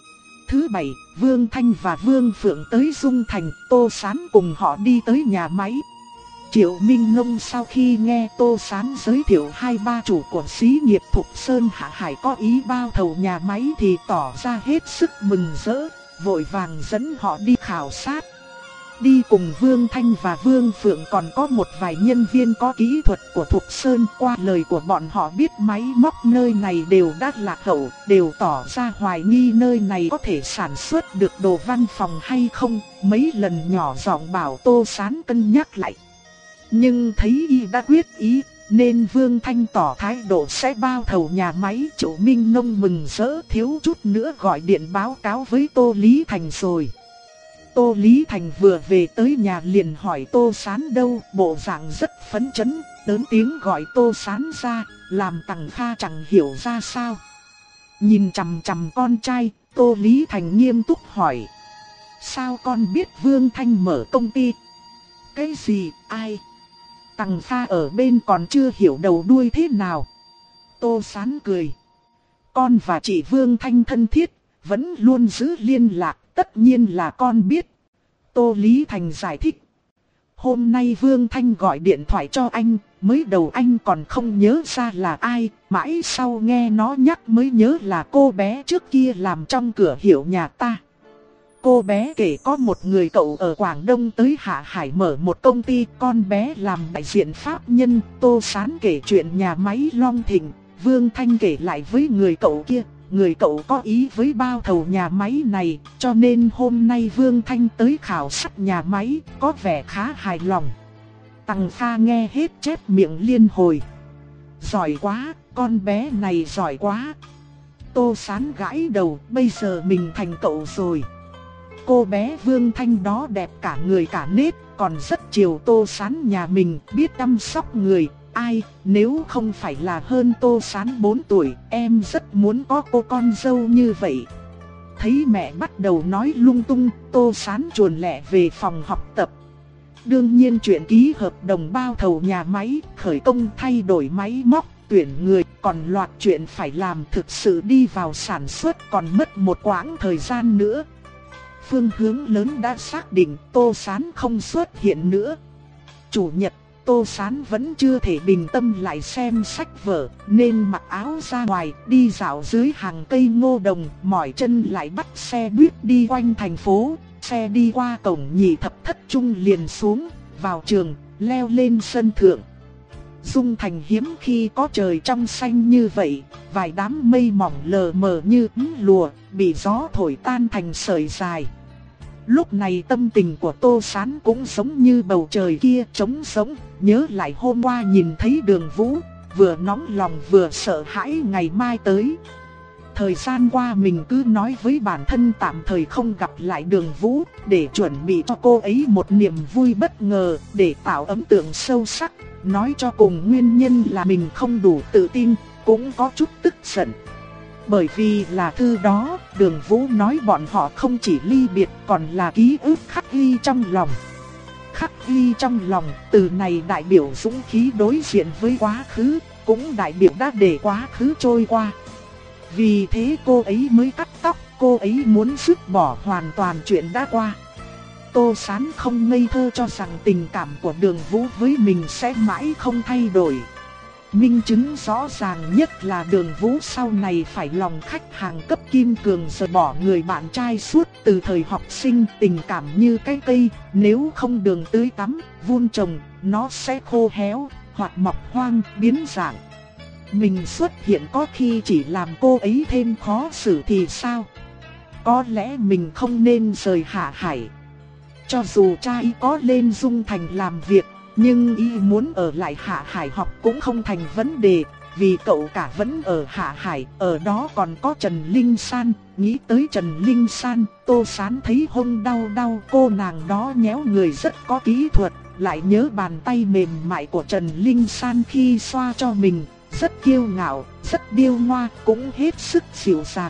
Thứ bảy, Vương Thanh và Vương Phượng tới Dung Thành, Tô Sán cùng họ đi tới nhà máy. Triệu Minh Ngông sau khi nghe Tô Sán giới thiệu hai ba chủ của xí nghiệp Thục Sơn Hạ Hải có ý bao thầu nhà máy thì tỏ ra hết sức mừng rỡ, vội vàng dẫn họ đi khảo sát. Đi cùng Vương Thanh và Vương Phượng còn có một vài nhân viên có kỹ thuật của Thục Sơn. Qua lời của bọn họ biết máy móc nơi này đều đã lạc hậu, đều tỏ ra hoài nghi nơi này có thể sản xuất được đồ văn phòng hay không. Mấy lần nhỏ giọng bảo Tô Sán cân nhắc lại. Nhưng thấy y đã quyết ý, nên Vương Thanh tỏ thái độ sẽ bao thầu nhà máy. Chủ Minh Nông mừng rỡ, thiếu chút nữa gọi điện báo cáo với Tô Lý Thành rồi. Tô Lý Thành vừa về tới nhà liền hỏi Tô Sán đâu, bộ dạng rất phấn chấn, lớn tiếng gọi Tô Sán ra, làm Tằng Kha chẳng hiểu ra sao. Nhìn chằm chằm con trai, Tô Lý Thành nghiêm túc hỏi. Sao con biết Vương Thanh mở công ty? Cái gì, ai? Tằng Kha ở bên còn chưa hiểu đầu đuôi thế nào. Tô Sán cười. Con và chị Vương Thanh thân thiết, vẫn luôn giữ liên lạc, tất nhiên là con biết. Tô Lý Thành giải thích. Hôm nay Vương Thanh gọi điện thoại cho anh, mới đầu anh còn không nhớ ra là ai, mãi sau nghe nó nhắc mới nhớ là cô bé trước kia làm trong cửa hiệu nhà ta. Cô bé kể có một người cậu ở Quảng Đông tới Hạ Hải mở một công ty, con bé làm đại diện pháp nhân. Tô Sán kể chuyện nhà máy Long Thịnh, Vương Thanh kể lại với người cậu kia. Người cậu có ý với bao thầu nhà máy này, cho nên hôm nay Vương Thanh tới khảo sát nhà máy, có vẻ khá hài lòng. Tằng Kha nghe hết chép miệng liên hồi. Giỏi quá, con bé này giỏi quá. Tô Sán gãi đầu, bây giờ mình thành cậu rồi. Cô bé Vương Thanh đó đẹp cả người cả nết, còn rất chiều Tô Sán nhà mình, biết chăm sóc người. Ai, nếu không phải là hơn Tô Sán bốn tuổi, em rất muốn có cô con dâu như vậy. Thấy mẹ bắt đầu nói lung tung, Tô Sán chuồn lẹ về phòng học tập. Đương nhiên chuyện ký hợp đồng bao thầu nhà máy, khởi công thay đổi máy móc, tuyển người, còn loạt chuyện phải làm thực sự đi vào sản xuất còn mất một quãng thời gian nữa. Phương hướng lớn đã xác định, Tô Sán không xuất hiện nữa. Chủ nhật, Tô Sán vẫn chưa thể bình tâm lại xem sách vở, nên mặc áo ra ngoài, đi dạo dưới hàng cây ngô đồng, mỏi chân lại bắt xe buýt đi quanh thành phố. Xe đi qua cổng nhị thập thất trung liền xuống, vào trường, leo lên sân thượng. Dung Thành hiếm khi có trời trong xanh như vậy, vài đám mây mỏng lờ mờ như ấm lùa, bị gió thổi tan thành sợi dài. Lúc này tâm tình của Tô Sán cũng giống như bầu trời kia trống rỗng, nhớ lại hôm qua nhìn thấy Đường Vũ, vừa nóng lòng vừa sợ hãi ngày mai tới. Thời gian qua mình cứ nói với bản thân tạm thời không gặp lại Đường Vũ, để chuẩn bị cho cô ấy một niềm vui bất ngờ, để tạo ấn tượng sâu sắc. Nói cho cùng nguyên nhân là mình không đủ tự tin, cũng có chút tức giận. Bởi vì là thư đó, Đường Vũ nói bọn họ không chỉ ly biệt còn là ký ức khắc ghi trong lòng. Khắc ghi trong lòng, từ này đại biểu dũng khí đối diện với quá khứ, cũng đại biểu đã để quá khứ trôi qua. Vì thế cô ấy mới cắt tóc, cô ấy muốn dứt bỏ hoàn toàn chuyện đã qua. Tô Sán không ngây thơ cho rằng tình cảm của Đường Vũ với mình sẽ mãi không thay đổi. Minh chứng rõ ràng nhất là Đường Vũ sau này phải lòng khách hàng cấp kim cương rời bỏ người bạn trai suốt từ thời học sinh. Tình cảm như cái cây, nếu không đường tưới tắm, vun trồng, nó sẽ khô héo, hoặc mọc hoang, biến dạng. Mình xuất hiện có khi chỉ làm cô ấy thêm khó xử thì sao? Có lẽ mình không nên rời Hạ Hải. Cho dù cha y có lên Dung Thành làm việc, nhưng y muốn ở lại Hạ Hải học cũng không thành vấn đề, vì cậu cả vẫn ở Hạ Hải, ở đó còn có Trần Linh San. Nghĩ tới Trần Linh San, Tô Sán thấy hông đau đau, cô nàng đó nhéo người rất có kỹ thuật, lại nhớ bàn tay mềm mại của Trần Linh San khi xoa cho mình, rất kiêu ngạo, rất điêu ngoa, cũng hết sức dịu dàng.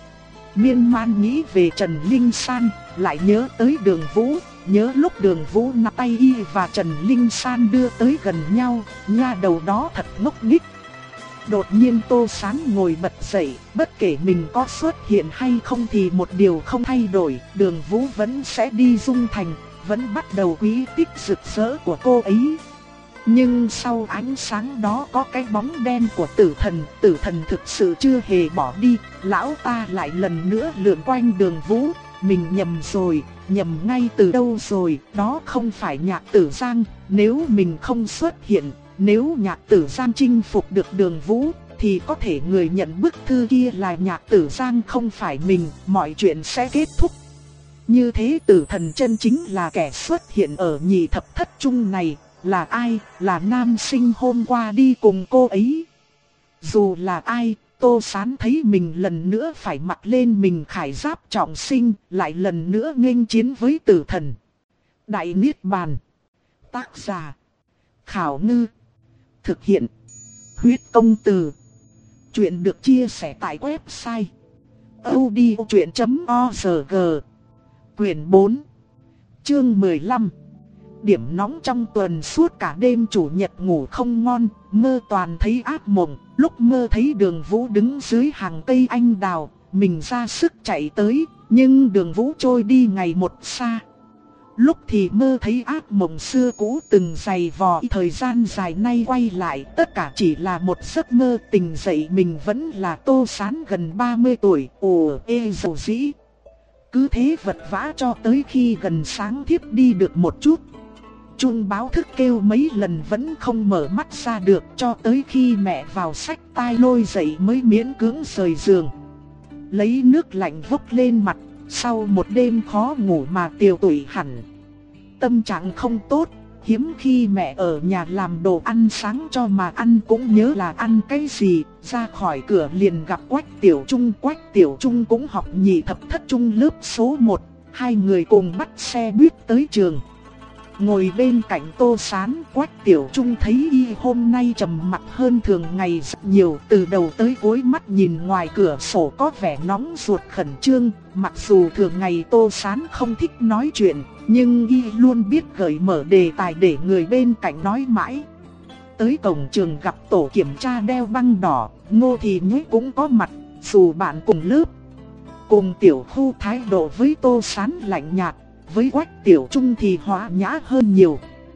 Miên man nghĩ về Trần Linh San, lại nhớ tới Đường Vũ, nhớ lúc Đường Vũ nắm tay y và Trần Linh San đưa tới gần nhau, nha đầu đó thật ngốc nghếch. Đột nhiên Tô Sán ngồi bật dậy, bất kể mình có xuất hiện hay không thì một điều không thay đổi, Đường Vũ vẫn sẽ đi Dung Thành, vẫn bắt đầu quý tích rực rỡ của cô ấy. Nhưng sau ánh sáng đó có cái bóng đen của Tử Thần, Tử Thần thực sự chưa hề bỏ đi, lão ta lại lần nữa lượn quanh Đường Vũ. Mình nhầm rồi, nhầm ngay từ đâu rồi, đó không phải Nhạc Tử Giang. Nếu mình không xuất hiện, nếu Nhạc Tử Giang chinh phục được Đường Vũ, thì có thể người nhận bức thư kia là Nhạc Tử Giang không phải mình, mọi chuyện sẽ kết thúc. Như thế Tử Thần chân chính là kẻ xuất hiện ở nhị thập thất trung này. Là ai? Là nam sinh hôm qua đi cùng cô ấy. Dù là ai, Tô Sán thấy mình lần nữa phải mặc lên mình khải giáp trọng sinh, lại lần nữa nghênh chiến với Tử Thần. Đại Niết Bàn. Tác giả: Khảo Ngư. Thực hiện: Huyết Công Từ. Chuyện được chia sẻ tại website audiochuyện chấm org. Quyển bốn, chương mười lăm. Điểm nóng trong tuần. Suốt cả đêm chủ nhật ngủ không ngon, mơ toàn thấy ác mộng. Lúc mơ thấy Đường Vũ đứng dưới hàng cây anh đào, mình ra sức chạy tới, nhưng Đường Vũ trôi đi ngày một xa. Lúc thì mơ thấy ác mộng xưa cũ từng giày vò thời gian dài nay quay lại, tất cả chỉ là một giấc mơ. Tỉnh dậy mình vẫn là Tô Sán gần ba mươi tuổi, ồ ê dầu dĩ. Cứ thế vật vã cho tới khi gần sáng thiếp đi được một chút. Chuông báo thức kêu mấy lần vẫn không mở mắt ra được, cho tới khi mẹ vào xách tai lôi dậy mới miễn cưỡng rời giường. Lấy nước lạnh vốc lên mặt, sau một đêm khó ngủ mà tiều tụy hẳn. Tâm trạng không tốt, hiếm khi mẹ ở nhà làm đồ ăn sáng cho mà ăn cũng nhớ là ăn cái gì. Ra khỏi cửa liền gặp Quách Tiểu Trung, Quách Tiểu Trung cũng học nhị thập thất trung lớp số một. Hai người cùng bắt xe buýt tới trường. Ngồi bên cạnh Tô Sán, Quách Tiểu Trung thấy y hôm nay trầm mặc hơn thường ngày rất nhiều. Từ đầu tới cuối mắt nhìn ngoài cửa sổ có vẻ nóng ruột khẩn trương. Mặc dù thường ngày Tô Sán không thích nói chuyện, nhưng y luôn biết gợi mở đề tài để người bên cạnh nói mãi. Tới cổng trường gặp tổ kiểm tra đeo băng đỏ, Ngô Thị Nhế cũng có mặt, dù bạn cùng lớp. Cùng Tiểu Khu thái độ với Tô Sán lạnh nhạt, với Quách Tiểu Trung thì hòa nhã hơn nhiều.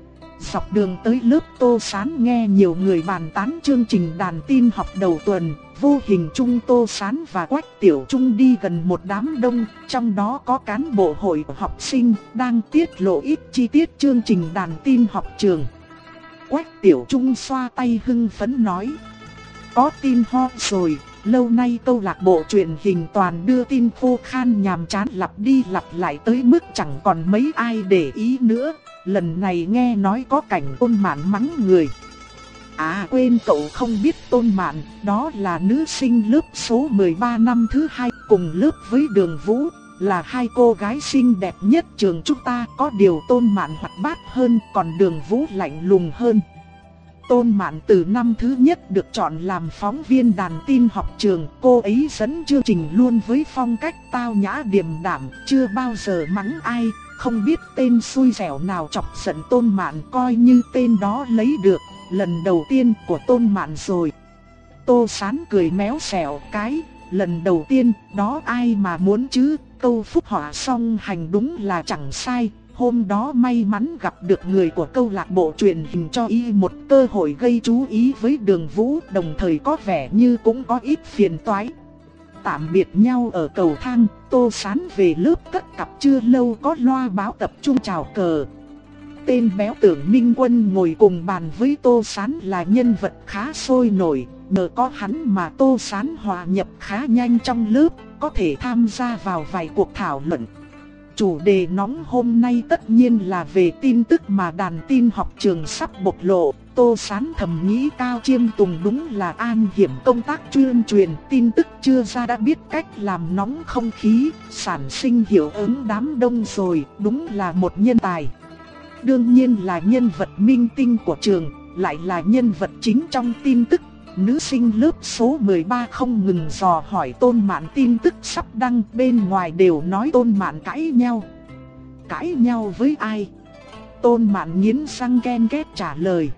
Dọc đường tới lớp Tô Sán nghe nhiều người bàn tán chương trình đàn tin học đầu tuần. Vô hình chung Tô Sán và Quách Tiểu Trung đi gần một đám đông, trong đó có cán bộ hội học sinh đang tiết lộ ít chi tiết chương trình đàn tin học trường. Quách Tiểu Trung xoa tay hưng phấn nói: có tin ho rồi. Lâu nay câu lạc bộ truyền hình toàn đưa tin khô khan nhàm chán lặp đi lặp lại tới mức chẳng còn mấy ai để ý nữa. Lần này nghe nói có cảnh Tôn Mạn mắng người. À quên, cậu không biết Tôn Mạn, đó là nữ sinh lớp số mười ba năm thứ hai, cùng lớp với Đường Vũ, là hai cô gái xinh đẹp nhất trường chúng ta. Có điều Tôn Mạn hoạt bát hơn, còn Đường Vũ lạnh lùng hơn. Tôn Mạn từ năm thứ nhất được chọn làm phóng viên đàn tin học trường, cô ấy dẫn chương trình luôn với phong cách tao nhã điềm đạm, chưa bao giờ mắng ai, không biết tên xui xẻo nào chọc giận Tôn Mạn, coi như tên đó lấy được, lần đầu tiên của Tôn Mạn rồi. Tô Sán cười méo xẻo cái, lần đầu tiên, đó ai mà muốn chứ, câu phúc họa song hành đúng là chẳng sai. Hôm đó may mắn gặp được người của câu lạc bộ truyền hình cho y một cơ hội gây chú ý với Đường Vũ, đồng thời có vẻ như cũng có ít phiền toái. Tạm biệt nhau ở cầu thang, Tô Sán về lớp cất cặp chưa lâu có loa báo tập trung chào cờ. Tên béo Tưởng Minh Quân ngồi cùng bàn với Tô Sán là nhân vật khá sôi nổi, nhờ có hắn mà Tô Sán hòa nhập khá nhanh trong lớp, có thể tham gia vào vài cuộc thảo luận. Chủ đề nóng hôm nay tất nhiên là về tin tức mà đàn tin học trường sắp bộc lộ. Tô Sán thầm nghĩ Cao Chiêm Tùng đúng là an hiểm công tác chuyên truyền, tin tức chưa ra đã biết cách làm nóng không khí, sản sinh hiệu ứng đám đông rồi, đúng là một nhân tài. Đương nhiên là nhân vật minh tinh của trường, lại là nhân vật chính trong tin tức. Nữ sinh lớp số mười ba không ngừng dò hỏi Tôn Mạn tin tức sắp đăng, bên ngoài đều nói Tôn Mạn cãi nhau. Cãi nhau với ai? Tôn Mạn nghiến răng ken két trả lời.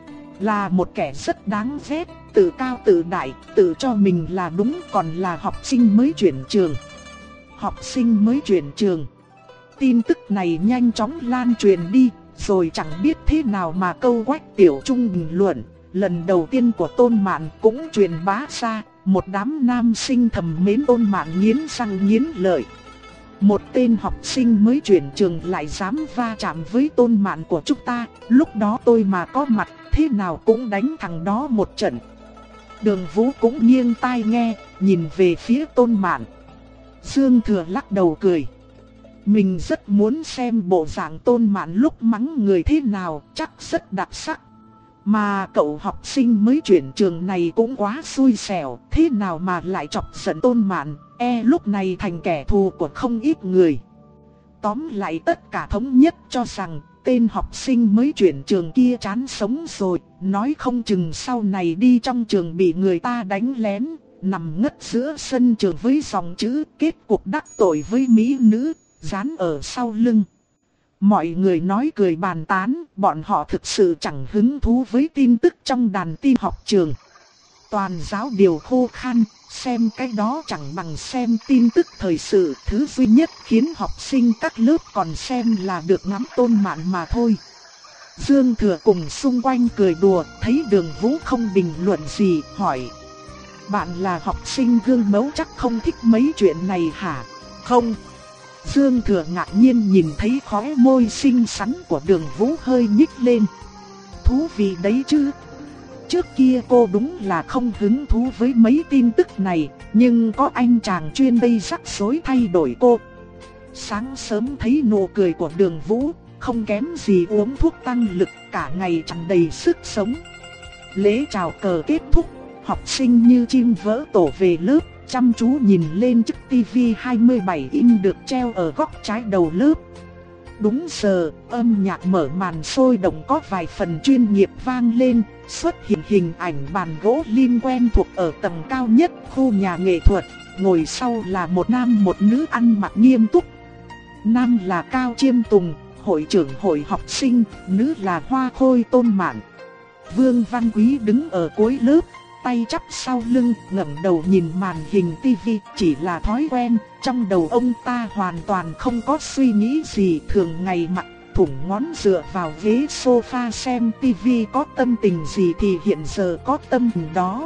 Là một kẻ rất đáng ghét, tự cao tự đại, tự cho mình là đúng, còn là học sinh mới chuyển trường. Học sinh mới chuyển trường. Tin tức này nhanh chóng lan truyền đi, rồi chẳng biết thế nào mà câu Quách Tiểu Trung bình luận. Lần đầu tiên của Tôn Mạn cũng truyền bá ra, một đám nam sinh thầm mến Tôn Mạn nghiến răng nghiến lợi. Một tên học sinh mới chuyển trường lại dám va chạm với Tôn Mạn của chúng ta, lúc đó tôi mà có mặt, thế nào cũng đánh thằng đó một trận. Đường Vũ cũng nghiêng tai nghe, nhìn về phía Tôn Mạn. Dương Thừa lắc đầu cười. Mình rất muốn xem bộ dạng Tôn Mạn lúc mắng người thế nào, chắc rất đặc sắc. Mà cậu học sinh mới chuyển trường này cũng quá xui xẻo, thế nào mà lại chọc giận Tôn Mạn, e lúc này thành kẻ thù của không ít người. Tóm lại tất cả thống nhất cho rằng tên học sinh mới chuyển trường kia chán sống rồi, nói không chừng sau này đi trong trường bị người ta đánh lén, nằm ngất giữa sân trường với dòng chữ kết cục đắc tội với mỹ nữ, dán ở sau lưng. Mọi người nói cười bàn tán, bọn họ thực sự chẳng hứng thú với tin tức trong đàn tin học trường. Toàn giáo điều khô khan, xem cái đó chẳng bằng xem tin tức thời sự, thứ duy nhất khiến học sinh các lớp còn xem là được ngắm Tôn Mạn mà thôi. Dương Thừa cùng xung quanh cười đùa, thấy Đường Vũ không bình luận gì, hỏi. Bạn là học sinh gương mẫu chắc không thích mấy chuyện này hả? Không. Dương Thừa ngạc nhiên nhìn thấy khóe môi xinh xắn của Đường Vũ hơi nhích lên. Thú vị đấy chứ. Trước kia cô đúng là không hứng thú với mấy tin tức này, nhưng có anh chàng chuyên gây rắc rối thay đổi cô. Sáng sớm thấy nụ cười của Đường Vũ, không kém gì uống thuốc tăng lực, cả ngày tràn đầy sức sống. Lễ chào cờ kết thúc, học sinh như chim vỡ tổ về lớp, chăm chú nhìn lên chiếc tivi hai mươi bảy inch được treo ở góc trái đầu lớp. Đúng giờ, âm nhạc mở màn sôi động có vài phần chuyên nghiệp vang lên, xuất hiện hình ảnh bàn gỗ lim quen thuộc ở tầng cao nhất khu nhà nghệ thuật, ngồi sau là một nam một nữ ăn mặc nghiêm túc. Nam là Cao Chiêm Tùng, hội trưởng hội học sinh, nữ là Hoa Khôi Tôn Mạn. Vương Văn Quý đứng ở cuối lớp, tay chắp sau lưng, ngẩng đầu nhìn màn hình tivi, chỉ là thói quen, trong đầu ông ta hoàn toàn không có suy nghĩ gì, thường ngày mặc thủng ngón dựa vào ghế sofa xem tivi, có tâm tình gì thì hiện giờ có tâm tình đó.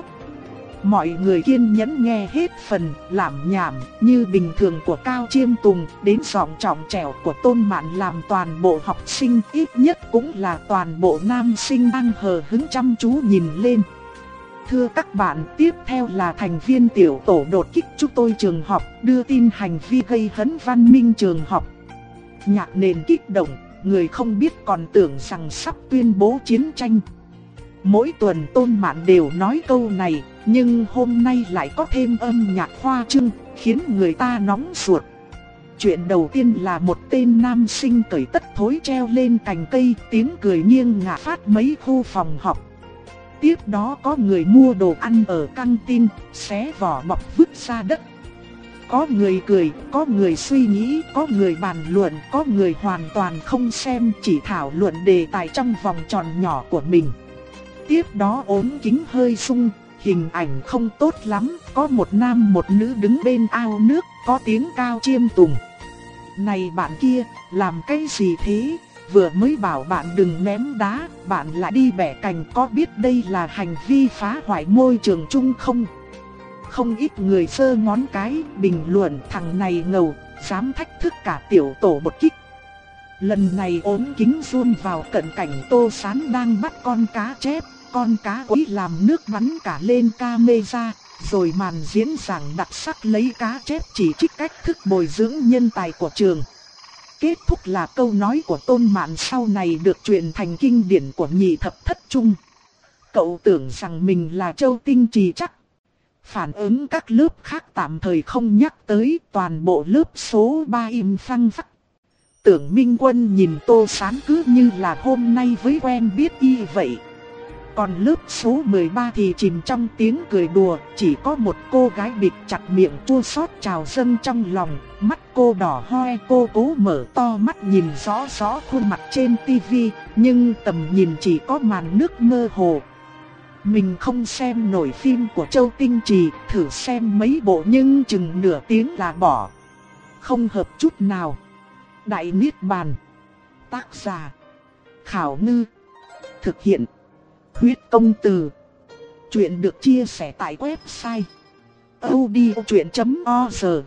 Mọi người kiên nhẫn nghe hết phần lảm nhảm như bình thường của Cao Chiêm Tùng, đến giọng trọng trẻo của Tôn Mạn làm toàn bộ học sinh, ít nhất cũng là toàn bộ nam sinh đang hờ hững chăm chú nhìn lên. Thưa các bạn, tiếp theo là thành viên tiểu tổ đột kích chúng tôi trường học, đưa tin hành vi gây hấn văn minh trường học. Nhạc nền kích động, người không biết còn tưởng rằng sắp tuyên bố chiến tranh. Mỗi tuần Tôn Mạn đều nói câu này, nhưng hôm nay lại có thêm âm nhạc khoa trương, khiến người ta nóng ruột. Chuyện đầu tiên là một tên nam sinh cởi tất thối treo lên cành cây, tiếng cười nghiêng ngả phát mấy khu phòng học. Tiếp đó có người mua đồ ăn ở căng tin, xé vỏ bọc vứt ra đất. Có người cười, có người suy nghĩ, có người bàn luận, có người hoàn toàn không xem, chỉ thảo luận đề tài trong vòng tròn nhỏ của mình. Tiếp đó ốm kính hơi sung, hình ảnh không tốt lắm, có một nam một nữ đứng bên ao nước, có tiếng cao chiêm tùng. Này bạn kia, làm cái gì thế? Vừa mới bảo bạn đừng ném đá, bạn lại đi bẻ cành, có biết đây là hành vi phá hoại môi trường chung không? Không ít người giơ ngón cái, bình luận thằng này ngầu, dám thách thức cả tiểu tổ một kích. Lần này ốm kính zoom vào cận cảnh Tô Sán đang bắt con cá chép, con cá quấy làm nước bắn cả lên camera, rồi màn diễn giảng đặc sắc lấy cá chép chỉ trích cách thức bồi dưỡng nhân tài của trường. Kết thúc là câu nói của Tôn Mạn sau này được truyền thành kinh điển của nhị thập thất trung. Cậu tưởng rằng mình là Châu Tinh Trì chắc. Phản ứng các lớp khác tạm thời không nhắc tới, toàn bộ lớp số ba im phăng phắc. Tưởng Minh Quân nhìn Tô Sán cứ như là hôm nay với quen biết y vậy. Còn lớp số mười ba thì chìm trong tiếng cười đùa, chỉ có một cô gái bịt chặt miệng chua xót trào dâng trong lòng, mắt cô đỏ hoe, cô cố mở to mắt nhìn rõ rõ khuôn mặt trên tivi, nhưng tầm nhìn chỉ có màn nước mơ hồ. Mình không xem nổi phim của Châu Tinh Trì, thử xem mấy bộ nhưng chừng nửa tiếng là bỏ. Không hợp chút nào. Đại Niết Bàn. Tác giả Khảo Ngư. Thực hiện Huyết Công Từ. Chuyện được chia sẻ tại website audiochuyện chấm org.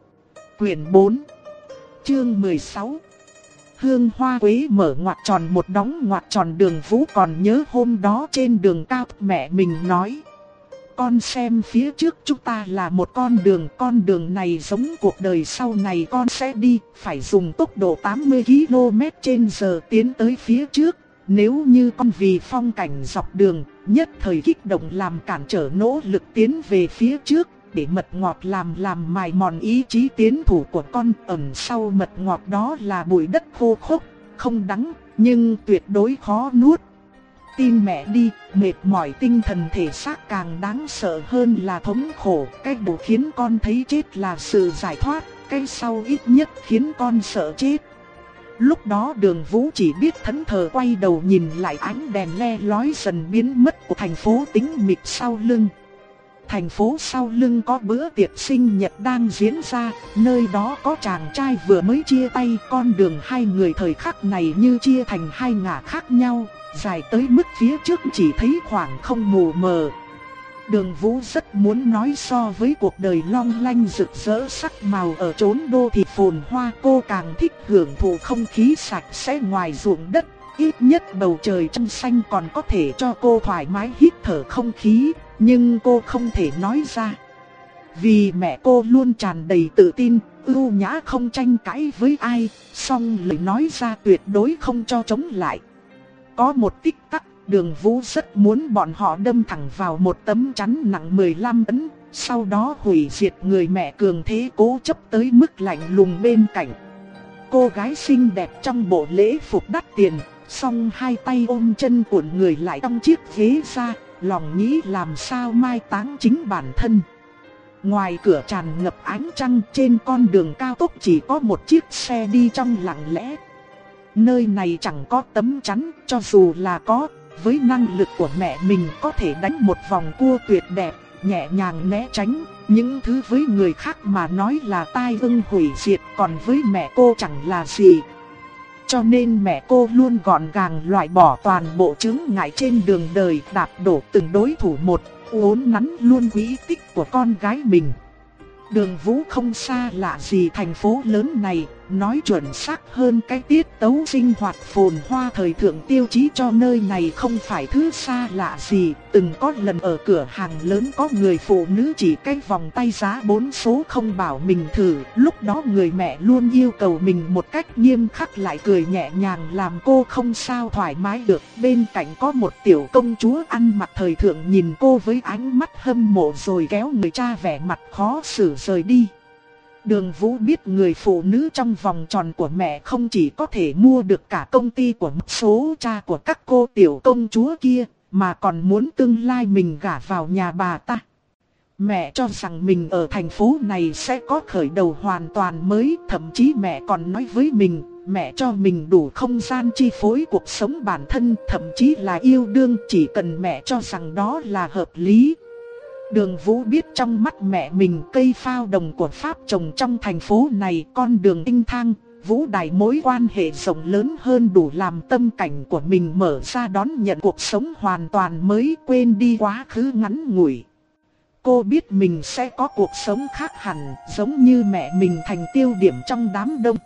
Quyển bốn, chương mười sáu. Hương hoa quế mở ngoặc tròn một đóng ngoặc tròn. Đường Vũ còn nhớ hôm đó trên đường cao mẹ mình nói: con xem phía trước chúng ta là một con đường, con đường này giống cuộc đời sau này con sẽ đi, phải dùng tốc độ tám mươi ki lô mét trên giờ tiến tới phía trước. Nếu như con vì phong cảnh dọc đường, nhất thời kích động làm cản trở nỗ lực tiến về phía trước, để mật ngọt làm làm mài mòn ý chí tiến thủ của con, ẩn sau mật ngọt đó là bụi đất khô khốc, không đắng, nhưng tuyệt đối khó nuốt. Tin mẹ đi, mệt mỏi tinh thần thể xác càng đáng sợ hơn là thống khổ. Cái đầu khiến con thấy chết là sự giải thoát, cái sau ít nhất khiến con sợ chết. Lúc đó Đường Vũ chỉ biết thẫn thờ quay đầu nhìn lại ánh đèn le lói dần biến mất của thành phố tĩnh mịch sau lưng. Thành phố sau lưng có bữa tiệc sinh nhật đang diễn ra, nơi đó có chàng trai vừa mới chia tay. Con đường hai người thời khắc này như chia thành hai ngả khác nhau, dài tới mức phía trước chỉ thấy khoảng không mù mờ. Đường Vũ rất muốn nói so với cuộc đời long lanh rực rỡ sắc màu ở chốn đô thị phồn hoa, cô càng thích hưởng thụ không khí sạch sẽ ngoài ruộng đất. Ít nhất bầu trời trong xanh còn có thể cho cô thoải mái hít thở không khí, nhưng cô không thể nói ra. Vì mẹ cô luôn tràn đầy tự tin, ưu nhã không tranh cãi với ai, song lời nói ra tuyệt đối không cho chống lại. Có một tích tắc, Đường Vũ rất muốn bọn họ đâm thẳng vào một tấm chắn nặng mười lăm tấn, sau đó hủy diệt người mẹ cường thế cố chấp tới mức lạnh lùng bên cạnh. Cô gái xinh đẹp trong bộ lễ phục đắt tiền, song hai tay ôm chân cuộn người lại trong chiếc ghế ra, lòng nghĩ làm sao mai táng chính bản thân. Ngoài cửa tràn ngập ánh trăng, trên con đường cao tốc chỉ có một chiếc xe đi trong lặng lẽ. Nơi này chẳng có tấm chắn, cho dù là có, với năng lực của mẹ mình có thể đánh một vòng cua tuyệt đẹp, nhẹ nhàng né tránh. Những thứ với người khác mà nói là tai ương hủy diệt, còn với mẹ cô chẳng là gì. Cho nên mẹ cô luôn gọn gàng loại bỏ toàn bộ chướng ngại trên đường đời, đạp đổ từng đối thủ một, uốn nắn luôn quỹ tích của con gái mình. Đường Vũ không xa lạ gì thành phố lớn này, nói chuẩn xác hơn cái tiết tấu sinh hoạt phồn hoa thời thượng tiêu chí cho nơi này không phải thứ xa lạ gì. Từng có lần ở cửa hàng lớn có người phụ nữ chỉ cái vòng tay giá bốn số không bảo mình thử, lúc đó người mẹ luôn yêu cầu mình một cách nghiêm khắc lại cười nhẹ nhàng làm cô không sao thoải mái được. Bên cạnh có một tiểu công chúa ăn mặc thời thượng nhìn cô với ánh mắt hâm mộ rồi kéo người cha vẻ mặt khó xử rời đi. Đường Vũ biết người phụ nữ trong vòng tròn của mẹ không chỉ có thể mua được cả công ty của một số cha của các cô tiểu công chúa kia, mà còn muốn tương lai mình gả vào nhà bà ta. Mẹ cho rằng mình ở thành phố này sẽ có khởi đầu hoàn toàn mới, thậm chí mẹ còn nói với mình, mẹ cho mình đủ không gian chi phối cuộc sống bản thân, thậm chí là yêu đương, chỉ cần mẹ cho rằng đó là hợp lý. Đường Vũ biết trong mắt mẹ mình cây phao đồng của Pháp trồng trong thành phố này, con đường tinh thang, Vũ Đài mối quan hệ rộng lớn hơn đủ làm tâm cảnh của mình mở ra đón nhận cuộc sống hoàn toàn mới, quên đi quá khứ ngắn ngủi. Cô biết mình sẽ có cuộc sống khác hẳn, giống như mẹ mình thành tiêu điểm trong đám đông.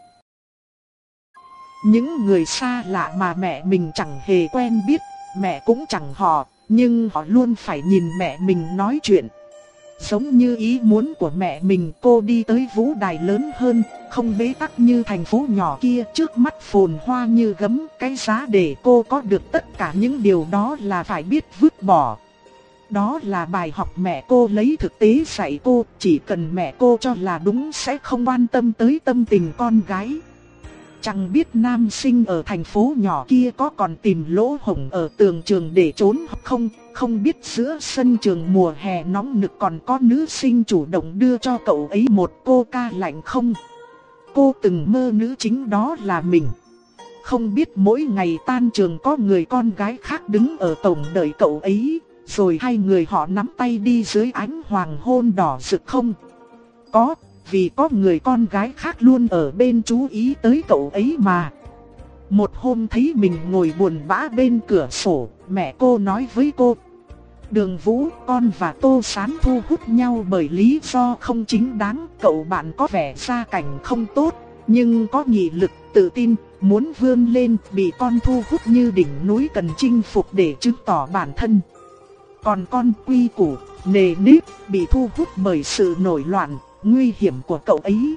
Những người xa lạ mà mẹ mình chẳng hề quen biết, mẹ cũng chẳng họ, nhưng họ luôn phải nhìn mẹ mình nói chuyện. Giống như ý muốn của mẹ mình, cô đi tới Vũ Đài lớn hơn, không bế tắc như thành phố nhỏ kia, trước mắt phồn hoa như gấm. Cái giá để cô có được tất cả những điều đó là phải biết vứt bỏ. Đó là bài học mẹ cô lấy thực tế dạy cô, chỉ cần mẹ cô cho là đúng sẽ không quan tâm tới tâm tình con gái. Chẳng biết nam sinh ở thành phố nhỏ kia có còn tìm lỗ hổng ở tường trường để trốn không, không biết giữa sân trường mùa hè nóng nực còn có nữ sinh chủ động đưa cho cậu ấy một coca lạnh không. Cô từng mơ nữ chính đó là mình. Không biết mỗi ngày tan trường có người con gái khác đứng ở cổng đợi cậu ấy, rồi hai người họ nắm tay đi dưới ánh hoàng hôn đỏ rực không. Có, vì có người con gái khác luôn ở bên chú ý tới cậu ấy mà. Một hôm thấy mình ngồi buồn bã bên cửa sổ, mẹ cô nói với cô: Đường Vũ, con và Tô Sán thu hút nhau bởi lý do không chính đáng. Cậu bạn có vẻ gia cảnh không tốt, nhưng có nghị lực, tự tin, muốn vươn lên, bị con thu hút như đỉnh núi cần chinh phục để chứng tỏ bản thân. Còn con quy củ, nề nếp, bị thu hút bởi sự nổi loạn, nguy hiểm của cậu ấy.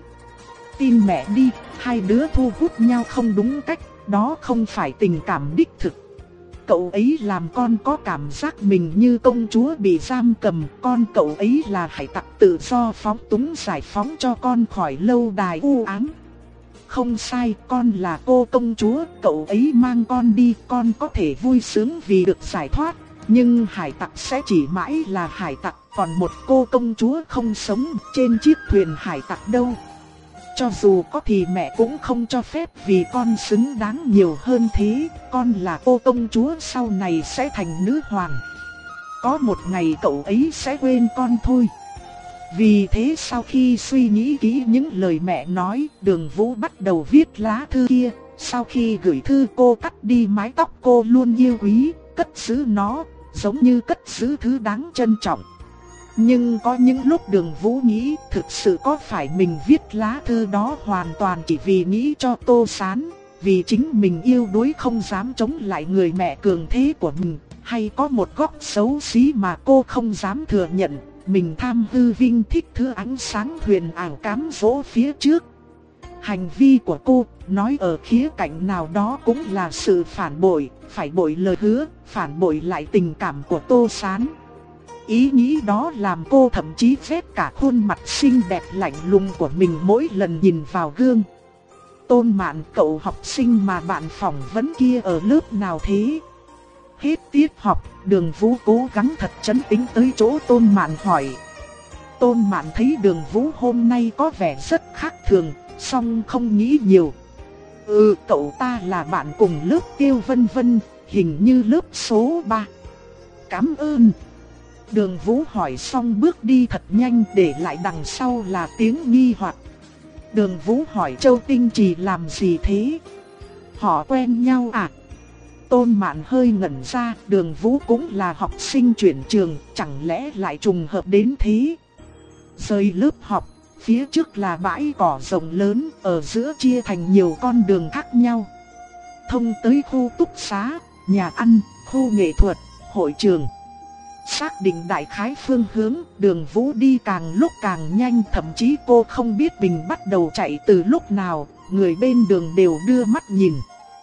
Tin mẹ đi, hai đứa thu hút nhau không đúng cách, đó không phải tình cảm đích thực. Cậu ấy làm con có cảm giác mình như công chúa bị giam cầm, con cậu ấy là hải tặc tự do phóng túng giải phóng cho con khỏi lâu đài u ám. Không sai, con là cô công chúa, cậu ấy mang con đi, con có thể vui sướng vì được giải thoát. Nhưng hải tặc sẽ chỉ mãi là hải tặc, còn một cô công chúa không sống trên chiếc thuyền hải tặc đâu. Cho dù có thì mẹ cũng không cho phép, vì con xứng đáng nhiều hơn thế. Con là cô công chúa, sau này sẽ thành nữ hoàng. Có một ngày cậu ấy sẽ quên con thôi. Vì thế sau khi suy nghĩ kỹ những lời mẹ nói, Đường Vũ bắt đầu viết lá thư kia. Sau khi gửi thư, cô cắt đi mái tóc cô luôn yêu quý, cất giữ nó, giống như cất giữ thứ đáng trân trọng. Nhưng có những lúc Đường Vũ nghĩ, thực sự có phải mình viết lá thư đó hoàn toàn chỉ vì nghĩ cho Tô Sán, vì chính mình yêu đuối không dám chống lại người mẹ cường thế của mình, hay có một góc xấu xí mà cô không dám thừa nhận, mình tham hư vinh thích thứ ánh sáng huyền ảo cám dỗ phía trước. Hành vi của cô, nói ở khía cạnh nào đó cũng là sự phản bội, phải bội lời hứa, phản bội lại tình cảm của Tô Sán. Ý nghĩ đó làm cô thậm chí vét cả khuôn mặt xinh đẹp lạnh lùng của mình mỗi lần nhìn vào gương. Tôn Mạn, cậu học sinh mà bạn phỏng vấn kia ở lớp nào thế? Hết tiết học, Đường Vũ cố gắng thật trấn tĩnh tới chỗ Tôn Mạn hỏi. Tôn Mạn thấy Đường Vũ hôm nay có vẻ rất khác thường, song không nghĩ nhiều. Ừ, cậu ta là bạn cùng lớp Tiêu Vân Vân, hình như lớp số ba. Cảm ơn. Đường Vũ hỏi xong bước đi thật nhanh, để lại đằng sau là tiếng nghi hoặc. Đường Vũ hỏi Châu Tinh Trì làm gì thế? Họ quen nhau à? Tôn Mạn hơi ngẩn ra, Đường Vũ cũng là học sinh chuyển trường, chẳng lẽ lại trùng hợp đến thế? Rời lớp học, phía trước là bãi cỏ rộng lớn, ở giữa chia thành nhiều con đường khác nhau. Thông tới khu túc xá, nhà ăn, khu nghệ thuật, hội trường. Xác định đại khái phương hướng, Đường Vũ đi càng lúc càng nhanh, thậm chí cô không biết mình bắt đầu chạy từ lúc nào, người bên đường đều đưa mắt nhìn.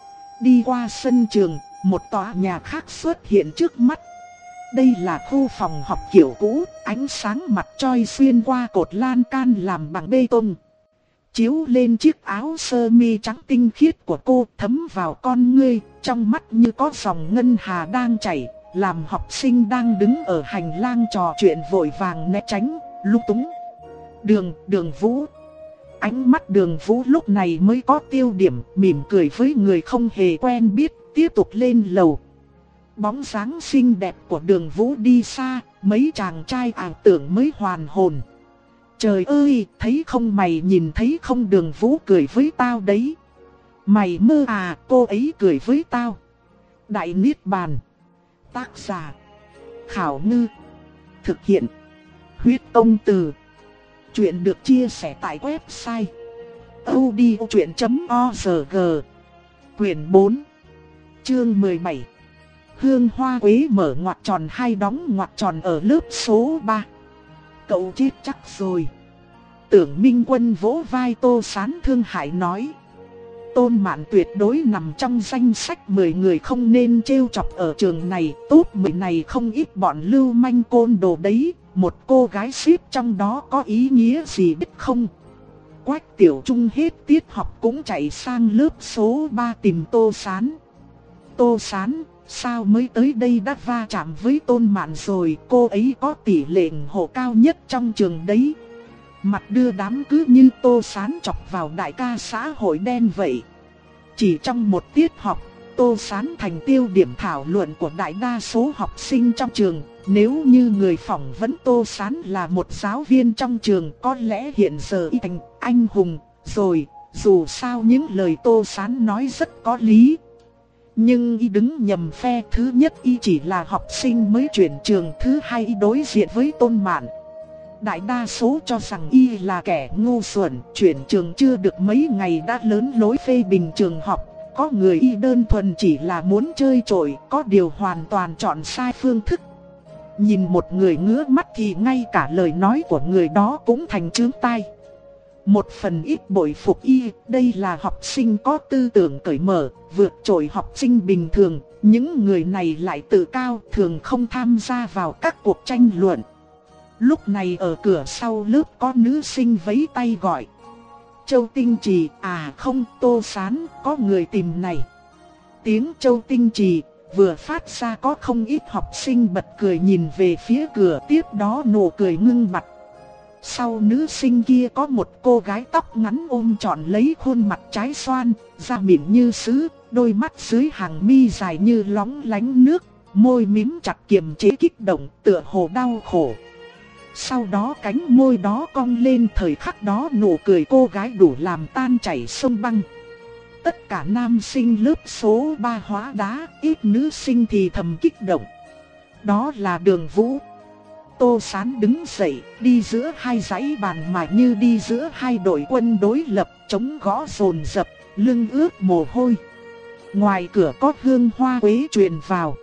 Đi qua sân trường, một tòa nhà khác xuất hiện trước mắt. Đây là khu phòng học kiểu cũ, ánh sáng mặt choi xuyên qua cột lan can làm bằng bê tông, chiếu lên chiếc áo sơ mi trắng tinh khiết của cô, thấm vào con ngươi, trong mắt như có dòng ngân hà đang chảy, làm học sinh đang đứng ở hành lang trò chuyện vội vàng né tránh, lúng túng. Đường, Đường Vũ. Ánh mắt Đường Vũ lúc này mới có tiêu điểm, mỉm cười với người không hề quen biết, tiếp tục lên lầu. Bóng dáng xinh đẹp của Đường Vũ đi xa, mấy chàng trai ảo tưởng mới hoàn hồn. Trời ơi, thấy không mày, nhìn thấy không, Đường Vũ cười với tao đấy. Mày mơ à, cô ấy cười với tao. Đại Niết Bàn. Tác giả Khảo Ngư. Thực hiện Huyết Công Từ. Chuyện được chia sẻ tại website audiochuyện chấm org. Quyển bốn, chương mười bảy. Hương hoa quế mở ngoặc tròn hai đóng ngoặc tròn ở lớp số ba. Cậu chết chắc rồi. Tưởng Minh Quân vỗ vai Tô Sán thương hại nói. Tôn Mạn tuyệt đối nằm trong danh sách mười người không nên trêu chọc ở trường này. Top mười này không ít bọn lưu manh côn đồ đấy. Một cô gái xếp trong đó có ý nghĩa gì biết không? Quách Tiểu Trung hết tiết học cũng chạy sang lớp số ba tìm Tô Sán. Tô Sán, sao mới tới đây đã va chạm với Tôn Mạn rồi? Cô ấy có tỷ lệ ủng hộ cao nhất trong trường đấy. Mặt đưa đám cứ như Tô Sán chọc vào đại ca xã hội đen vậy. Chỉ trong một tiết học, Tô Sán thành tiêu điểm thảo luận của đại đa số học sinh trong trường. Nếu như người phỏng vấn Tô Sán là một giáo viên trong trường, có lẽ hiện giờ y thành anh hùng rồi. Dù sao những lời Tô Sán nói rất có lý. Nhưng y đứng nhầm phe. Thứ nhất, y chỉ là học sinh mới chuyển trường. Thứ hai, y đối diện với Tôn Mạn. Đại đa số cho rằng y là kẻ ngu xuẩn, chuyển trường chưa được mấy ngày đã lớn lối phê bình trường học. Có người y đơn thuần chỉ là muốn chơi trội, có điều hoàn toàn chọn sai phương thức. Nhìn một người ngứa mắt thì ngay cả lời nói của người đó cũng thành chướng tai. Một phần ít bội phục y, đây là học sinh có tư tưởng cởi mở, vượt trội học sinh bình thường. Những người này lại tự cao, thường không tham gia vào các cuộc tranh luận. Lúc này ở cửa sau lớp có nữ sinh vẫy tay gọi. Châu Tinh Trì, à không, Tô Sán, có người tìm này. Tiếng Châu Tinh Trì vừa phát ra có không ít học sinh bật cười nhìn về phía cửa, tiếp đó nụ cười ngưng mặt. Sau nữ sinh kia có một cô gái tóc ngắn ôm trọn lấy khuôn mặt trái xoan, da mịn như sứ, đôi mắt dưới hàng mi dài như lóng lánh nước, môi mím chặt kiềm chế kích động, tựa hồ đau khổ. Sau đó cánh môi đó cong lên, thời khắc đó nụ cười cô gái đủ làm tan chảy sông băng. Tất cả nam sinh lớp số ba hóa đá, ít nữ sinh thì thầm kích động. Đó là Đường Vũ. Tô Sán đứng dậy, đi giữa hai dãy bàn mà như đi giữa hai đội quân đối lập, chống gõ dồn dập, lưng ướt mồ hôi. Ngoài cửa có hương hoa quế truyền vào.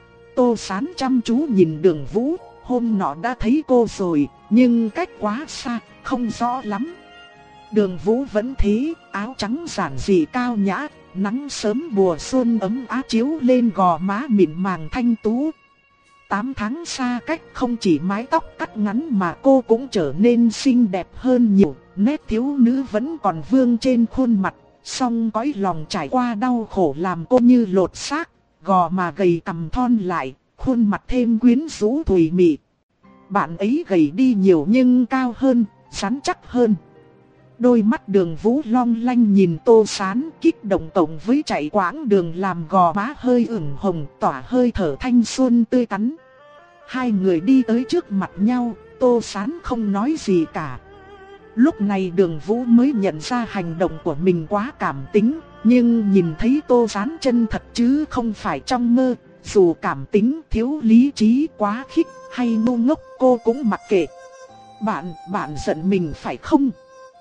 Tô Sán chăm chú nhìn Đường Vũ. Hôm nọ đã thấy cô rồi, nhưng cách quá xa, không rõ lắm. Đường Vũ vẫn thế, áo trắng giản dị cao nhã, nắng sớm mùa xuân ấm áp chiếu lên gò má mịn màng thanh tú. Tám tháng xa cách, không chỉ mái tóc cắt ngắn mà cô cũng trở nên xinh đẹp hơn nhiều. Nét thiếu nữ vẫn còn vương trên khuôn mặt, song cõi lòng trải qua đau khổ làm cô như lột xác, gò má gầy cằm thon lại, khuôn mặt thêm quyến rũ thùy mị. Bạn ấy gầy đi nhiều nhưng cao hơn, rắn chắc hơn. Đôi mắt Đường Vũ long lanh nhìn Tô Sán, kích động cộng với chạy quãng đường làm gò má hơi ửng hồng, tỏa hơi thở thanh xuân tươi tắn. Hai người đi tới trước mặt nhau, Tô Sán không nói gì cả. Lúc này Đường Vũ mới nhận ra hành động của mình quá cảm tính, nhưng nhìn thấy Tô Sán chân thật chứ không phải trong mơ. Dù cảm tính, thiếu lý trí, quá khích hay ngu ngốc cô cũng mặc kệ. Bạn, bạn giận mình phải không?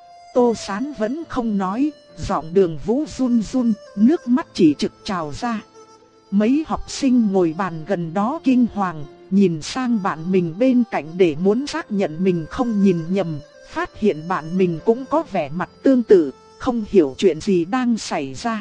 Tô Sán vẫn không nói, giọng Đường Vũ run run, nước mắt chỉ trực trào ra. Mấy học sinh ngồi bàn gần đó kinh hoàng, nhìn sang bạn mình bên cạnh để muốn xác nhận mình không nhìn nhầm, phát hiện bạn mình cũng có vẻ mặt tương tự, không hiểu chuyện gì đang xảy ra.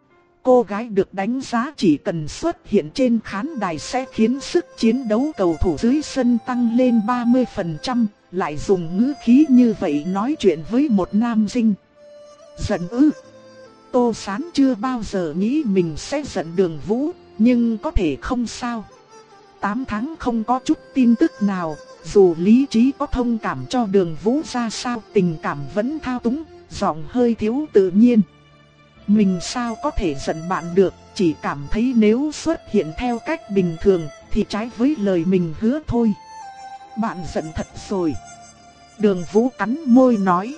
Cô gái được đánh giá chỉ cần xuất hiện trên khán đài sẽ khiến sức chiến đấu cầu thủ dưới sân tăng lên ba mươi phần trăm, lại dùng ngữ khí như vậy nói chuyện với một nam sinh. Giận ư? Tô Sán chưa bao giờ nghĩ mình sẽ giận Đường Vũ, nhưng có thể không sao. tám tháng không có chút tin tức nào, dù lý trí có thông cảm cho Đường Vũ ra sao, tình cảm vẫn thao túng, giọng hơi thiếu tự nhiên. Mình sao có thể giận bạn được, chỉ cảm thấy nếu xuất hiện theo cách bình thường thì trái với lời mình hứa thôi. Bạn giận thật rồi. Đường Vũ cắn môi nói.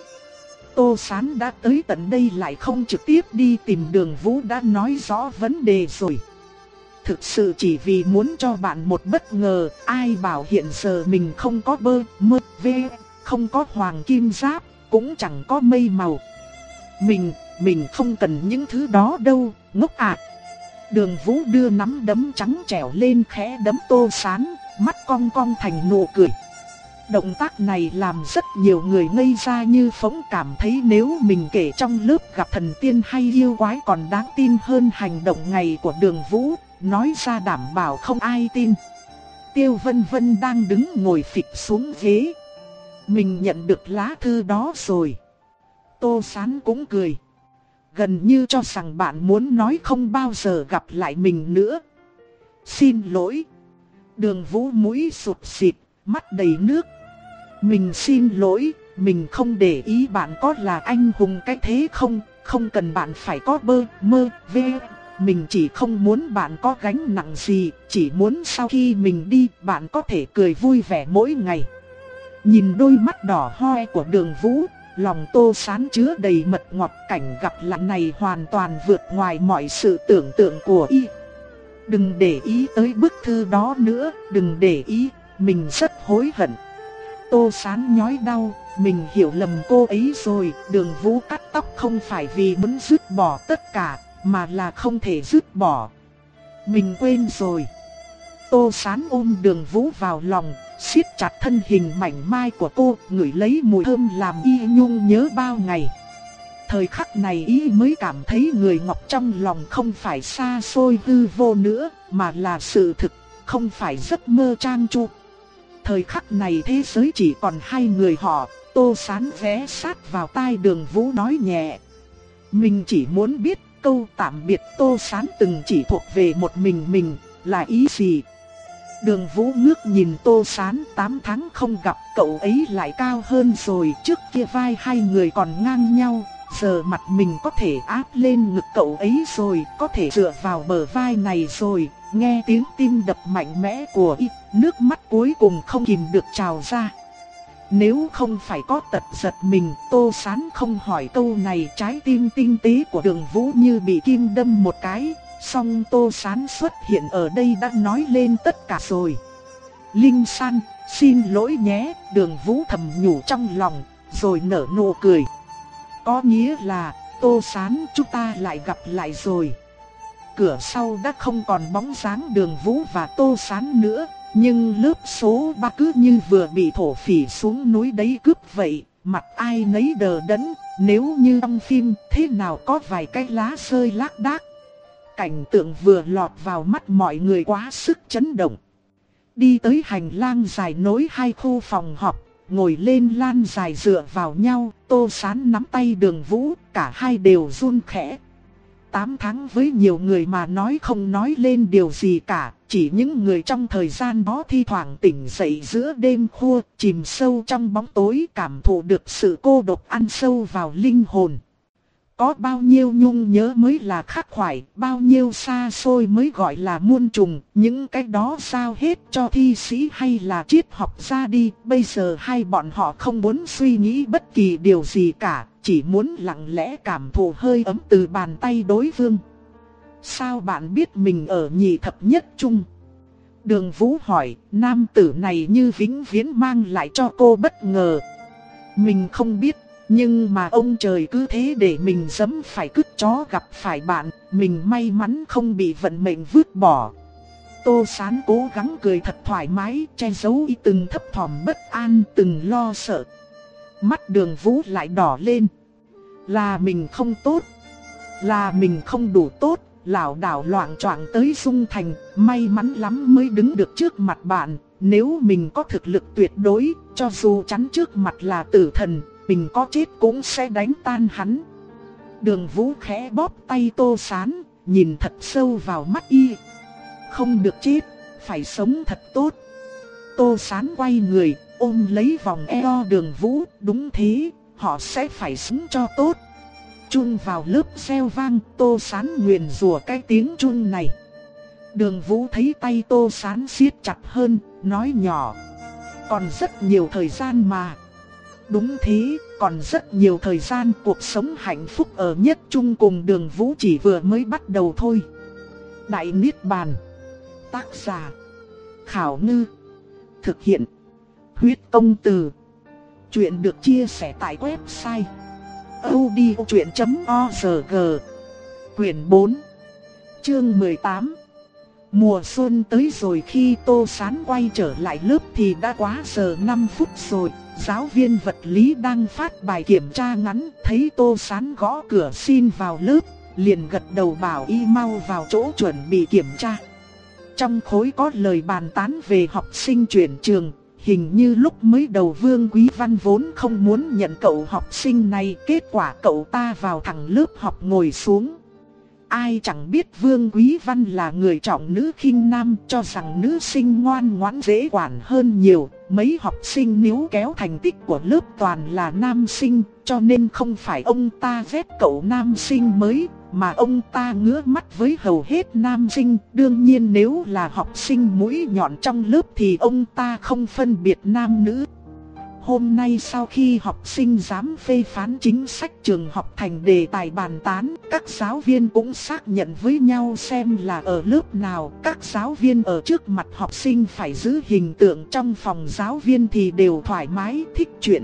Tô Sán đã tới tận đây lại không trực tiếp đi tìm Đường Vũ đã nói rõ vấn đề rồi. Thực sự chỉ vì muốn cho bạn một bất ngờ, ai bảo hiện giờ mình không có bơ, mơ, vê, không có hoàng kim giáp, cũng chẳng có mây màu. Mình, mình không cần những thứ đó đâu, ngốc ạ. Đường Vũ đưa nắm đấm trắng trẻo lên khẽ đấm Tô Sán, mắt cong cong thành nụ cười. Động tác này làm rất nhiều người ngây ra như phỗng, cảm thấy nếu mình kể trong lớp gặp thần tiên hay yêu quái còn đáng tin hơn hành động ngày của Đường Vũ, nói ra đảm bảo không ai tin. Tiêu Vân Vân đang đứng ngồi phịch xuống ghế. Mình nhận được lá thư đó rồi. Tô Sán cũng cười. Gần như cho rằng bạn muốn nói không bao giờ gặp lại mình nữa. Xin lỗi. Đường Vũ mũi sụt xịt, mắt đầy nước. Mình xin lỗi, mình không để ý bạn có là anh hùng cái thế không, không cần bạn phải có bơ, mơ, vê. Mình chỉ không muốn bạn có gánh nặng gì, chỉ muốn sau khi mình đi bạn có thể cười vui vẻ mỗi ngày. Nhìn đôi mắt đỏ hoe của Đường Vũ, lòng Tô Sán chứa đầy mật ngọt, cảnh gặp lại này hoàn toàn vượt ngoài mọi sự tưởng tượng của y. Đừng để ý tới bức thư đó nữa, đừng để ý, mình rất hối hận. Tô Sán nhói đau, mình hiểu lầm cô ấy rồi. Đường Vũ cắt tóc không phải vì muốn dứt bỏ tất cả, mà là không thể dứt bỏ. Mình quên rồi. Tô Sán ôm Đường Vũ vào lòng, siết chặt thân hình mảnh mai của cô, ngửi lấy mùi thơm làm y nhung nhớ bao ngày. Thời khắc này y mới cảm thấy người ngọc trong lòng không phải xa xôi hư vô nữa, mà là sự thực, không phải giấc mơ trang tru. Thời khắc này thế giới chỉ còn hai người họ. Tô Sán ghé sát vào tai Đường Vũ nói nhẹ. Mình chỉ muốn biết câu tạm biệt Tô Sán từng chỉ thuộc về một mình mình là ý gì. Đường Vũ ngước nhìn Tô Sán, tám tháng không gặp cậu ấy lại cao hơn rồi. Trước kia vai hai người còn ngang nhau, giờ mặt mình có thể áp lên ngực cậu ấy rồi, có thể dựa vào bờ vai này rồi. Nghe tiếng tim đập mạnh mẽ của y, nước mắt cuối cùng không kìm được trào ra. Nếu không phải có tật giật mình, Tô Sán không hỏi câu này. Trái tim tinh tế của Đường Vũ như bị kim đâm một cái. Song Tô Sán xuất hiện ở đây đã nói lên tất cả rồi. Linh San, xin lỗi nhé. Đường Vũ thầm nhủ trong lòng, rồi nở nụ cười. Có nghĩa là, Tô Sán, chúng ta lại gặp lại rồi. Cửa sau đã không còn bóng dáng Đường Vũ và Tô Sán nữa. Nhưng lớp số ba cứ như vừa bị thổ phỉ xuống núi đấy cướp vậy. Mặt ai nấy đờ đẫn. Nếu như trong phim, thế nào có vài cái lá rơi lác đác. Cảnh tượng vừa lọt vào mắt mọi người quá sức chấn động. Đi tới hành lang dài nối hai khu phòng họp, ngồi lên lan dài dựa vào nhau. Tô Sán nắm tay Đường Vũ, cả hai đều run khẽ. Tám tháng với nhiều người mà nói không nói lên điều gì cả. Chỉ những người trong thời gian đó thi thoảng tỉnh dậy giữa đêm khuya, chìm sâu trong bóng tối, cảm thụ được sự cô độc ăn sâu vào linh hồn. Có bao nhiêu nhung nhớ mới là khắc khoải, bao nhiêu xa xôi mới gọi là muôn trùng. Những cái đó sao hết cho thi sĩ hay là triết học ra đi. Bây giờ hai bọn họ không muốn suy nghĩ bất kỳ điều gì cả, chỉ muốn lặng lẽ cảm thụ hơi ấm từ bàn tay đối phương. Sao bạn biết mình ở nhị thập nhất trung? Đường Vũ hỏi, nam tử này như vĩnh viễn mang lại cho cô bất ngờ. Mình không biết. Nhưng mà ông trời cứ thế để mình giẫm phải cứt chó gặp phải bạn, mình may mắn không bị vận mệnh vứt bỏ. Tô Sán cố gắng cười thật thoải mái, che giấu ý từng thấp thỏm bất an, từng lo sợ. Mắt Đường Vũ lại đỏ lên. Là mình không tốt, là mình không đủ tốt, lảo đảo loạng choạng tới Dung Thành, may mắn lắm mới đứng được trước mặt bạn. Nếu mình có thực lực tuyệt đối, cho dù chắn trước mặt là tử thần, mình có chết cũng sẽ đánh tan hắn. Đường Vũ khẽ bóp tay Tô Sán, nhìn thật sâu vào mắt y. Không được chết, phải sống thật tốt. Tô Sán quay người, ôm lấy vòng eo Đường Vũ, đúng thế, họ sẽ phải sống cho tốt. Chuông vào lớp reo vang, Tô Sán nguyền rủa cái tiếng chuông này. Đường Vũ thấy tay Tô Sán siết chặt hơn, nói nhỏ. Còn rất nhiều thời gian mà. Đúng thế, còn rất nhiều thời gian, cuộc sống hạnh phúc ở nhất chung cùng Đường Vũ chỉ vừa mới bắt đầu thôi. Đại Niết Bàn. Tác giả Khảo Ngư. Thực hiện Huyết Công Từ. Chuyện được chia sẻ tại website audiochuyện chấm org. Quyển bốn, chương mười tám. Mùa xuân tới rồi, khi Tô Sán quay trở lại lớp thì đã quá giờ năm phút rồi. Giáo viên vật lý đang phát bài kiểm tra ngắn, thấy Tô Sán gõ cửa xin vào lớp, liền gật đầu bảo y mau vào chỗ chuẩn bị kiểm tra. Trong khối có lời bàn tán về học sinh chuyển trường. Hình như lúc mới đầu Vương Quý Văn vốn không muốn nhận cậu học sinh này, kết quả cậu ta vào thẳng lớp học ngồi xuống. Ai chẳng biết Vương Quý Văn là người trọng nữ khinh nam, cho rằng nữ sinh ngoan ngoãn dễ quản hơn nhiều. Mấy học sinh níu kéo thành tích của lớp toàn là nam sinh, cho nên không phải ông ta ghét cậu nam sinh mới, mà ông ta ngứa mắt với hầu hết nam sinh. Đương nhiên nếu là học sinh mũi nhọn trong lớp thì ông ta không phân biệt nam nữ. Hôm nay sau khi học sinh dám phê phán chính sách trường học thành đề tài bàn tán, các giáo viên cũng xác nhận với nhau xem là ở lớp nào. Các giáo viên ở trước mặt học sinh phải giữ hình tượng, trong phòng giáo viên thì đều thoải mái thích chuyện.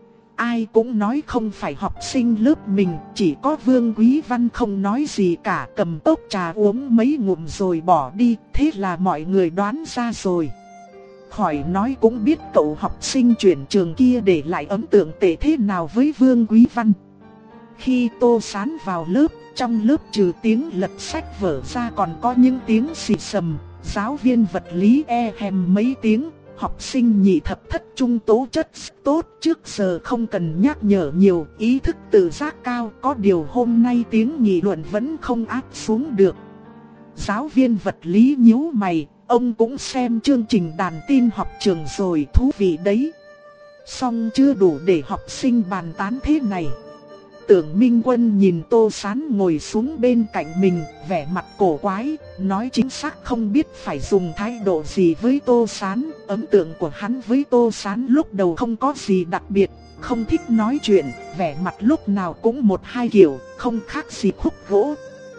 Ai cũng nói không phải học sinh lớp mình, chỉ có Vương Quý Văn không nói gì cả, cầm cốc trà uống mấy ngụm rồi bỏ đi, thế là mọi người đoán ra rồi. Khỏi nói cũng biết cậu học sinh chuyển trường kia để lại ấn tượng tệ thế nào với Vương Quý Văn. Khi Tô Sán vào lớp, trong lớp trừ tiếng lật sách vở ra còn có những tiếng xì xầm. Giáo viên vật lý e hèm mấy tiếng. Học sinh nhị thập thất trung tố chất tốt, trước giờ không cần nhắc nhở nhiều, ý thức tự giác cao. Có điều hôm nay tiếng nghị luận vẫn không áp xuống được. Giáo viên vật lý nhíu mày, ông cũng xem chương trình đàn tin học trường rồi, thú vị đấy. Song chưa đủ để học sinh bàn tán thế này. Tưởng Minh Quân nhìn Tô Sán ngồi xuống bên cạnh mình, vẻ mặt cổ quái, nói chính xác không biết phải dùng thái độ gì với Tô Sán. Ấn tượng của hắn với Tô Sán lúc đầu không có gì đặc biệt, không thích nói chuyện, vẻ mặt lúc nào cũng một hai kiểu, không khác gì khúc gỗ.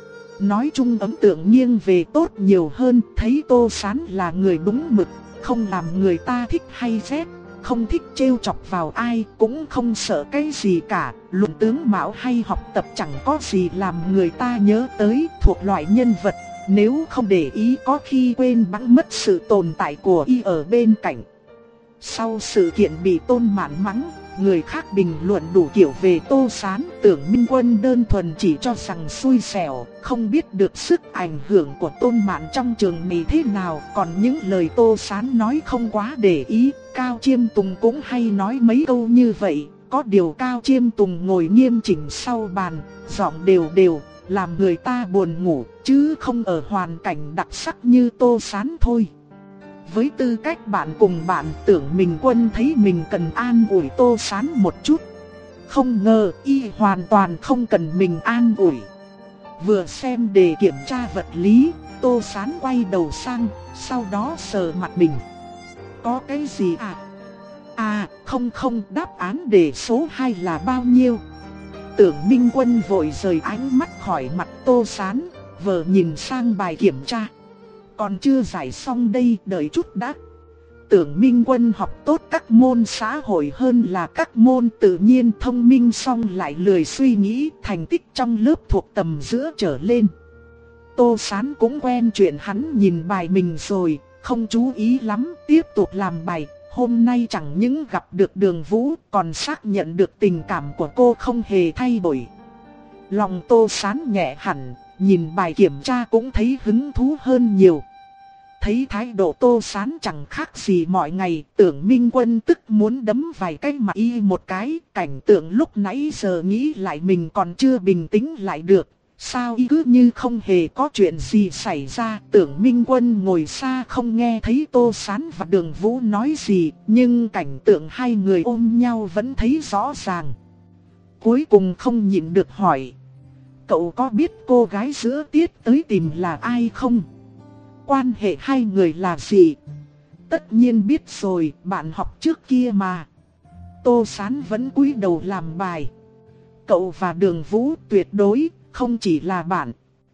Nói chung ấn tượng nghiêng về tốt nhiều hơn, thấy Tô Sán là người đúng mực, không làm người ta thích hay ghét. Không thích trêu chọc vào ai, cũng không sợ cái gì cả. Luận tướng mạo hay học tập chẳng có gì làm người ta nhớ tới, thuộc loại nhân vật nếu không để ý có khi quên bẵng mất sự tồn tại của y ở bên cạnh. Sau sự kiện bị Tôn Mạn mắng, người khác bình luận đủ kiểu về Tô Sán. Tưởng Minh Quân đơn thuần chỉ cho rằng xui xẻo, không biết được sức ảnh hưởng của Tôn Mạn trong trường này thế nào. Còn những lời Tô Sán nói không quá để ý. Cao Chiêm Tùng cũng hay nói mấy câu như vậy. Có điều Cao Chiêm Tùng ngồi nghiêm chỉnh sau bàn, giọng đều đều, làm người ta buồn ngủ, chứ không ở hoàn cảnh đặc sắc như Tô Sán thôi. Với tư cách bạn cùng bạn, Tưởng Minh Quân thấy mình cần an ủi Tô Sán một chút. Không ngờ y hoàn toàn không cần mình an ủi. Vừa xem đề kiểm tra vật lý, Tô Sán quay đầu sang, sau đó sờ mặt mình. Có cái gì à? À, không không, đáp án đề số hai là bao nhiêu? Tưởng Minh Quân vội rời ánh mắt khỏi mặt Tô Sán, vờ nhìn sang bài kiểm tra. Còn chưa giải xong đây, đợi chút đã. Tưởng Minh Quân học tốt các môn xã hội hơn là các môn tự nhiên, thông minh song lại lười suy nghĩ, thành tích trong lớp thuộc tầm giữa trở lên. Tô Sán cũng quen chuyện hắn nhìn bài mình rồi, không chú ý lắm, tiếp tục làm bài. Hôm nay chẳng những gặp được Đường Vũ, còn xác nhận được tình cảm của cô không hề thay đổi. Lòng Tô Sán nhẹ hẳn, nhìn bài kiểm tra cũng thấy hứng thú hơn nhiều. Thấy thái độ Tô Sán chẳng khác gì mọi ngày, Tưởng Minh Quân tức muốn đấm vài cái mặt y một cái. Cảnh tượng lúc nãy giờ nghĩ lại mình còn chưa bình tĩnh lại được. Sao y cứ như không hề có chuyện gì xảy ra. Tưởng Minh Quân ngồi xa không nghe thấy Tô Sán và Đường Vũ nói gì, nhưng cảnh tượng hai người ôm nhau vẫn thấy rõ ràng. Cuối cùng không nhịn được hỏi: cậu có biết cô gái giữa tiết tới tìm là ai không? Quan hệ hai người là gì? Tất nhiên biết rồi, bạn học trước kia mà. Tô Sán vẫn cúi đầu làm bài. Cậu và Đường Vũ tuyệt đối không chỉ là bạn.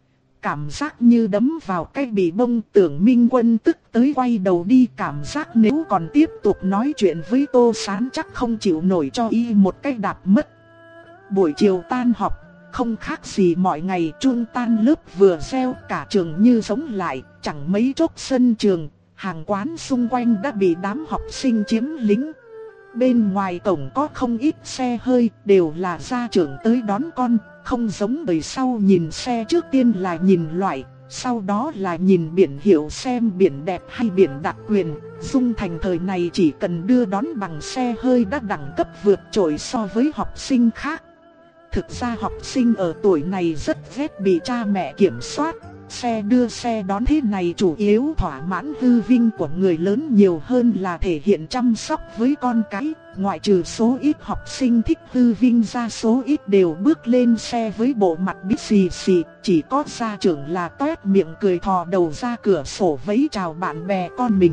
Cảm giác như đấm vào cái bị bông. Tưởng Minh Quân tức tới quay đầu đi. Cảm giác nếu còn tiếp tục nói chuyện với Tô Sán chắc không chịu nổi cho y một cái đạp mất. Buổi chiều tan học, không khác gì mọi ngày. Chuông tan lớp vừa reo, cả trường như sống lại. Chẳng mấy chốc sân trường, hàng quán xung quanh đã bị đám học sinh chiếm lĩnh. Bên ngoài cổng có không ít xe hơi, đều là gia trưởng tới đón con. Không giống đời sau nhìn xe trước tiên là nhìn loại, sau đó là nhìn biển hiệu xem biển đẹp hay biển đặc quyền. Dung Thành thời này chỉ cần đưa đón bằng xe hơi đã đẳng cấp vượt trội so với học sinh khác. Thực ra học sinh ở tuổi này rất ghét bị cha mẹ kiểm soát. Xe đưa xe đón thế này chủ yếu thỏa mãn hư vinh của người lớn nhiều hơn là thể hiện chăm sóc với con cái. Ngoại trừ số ít học sinh thích hư vinh ra, số ít đều bước lên xe với bộ mặt biết xì xì. Chỉ có gia trưởng là toét miệng cười thò đầu ra cửa sổ vẫy chào bạn bè con mình.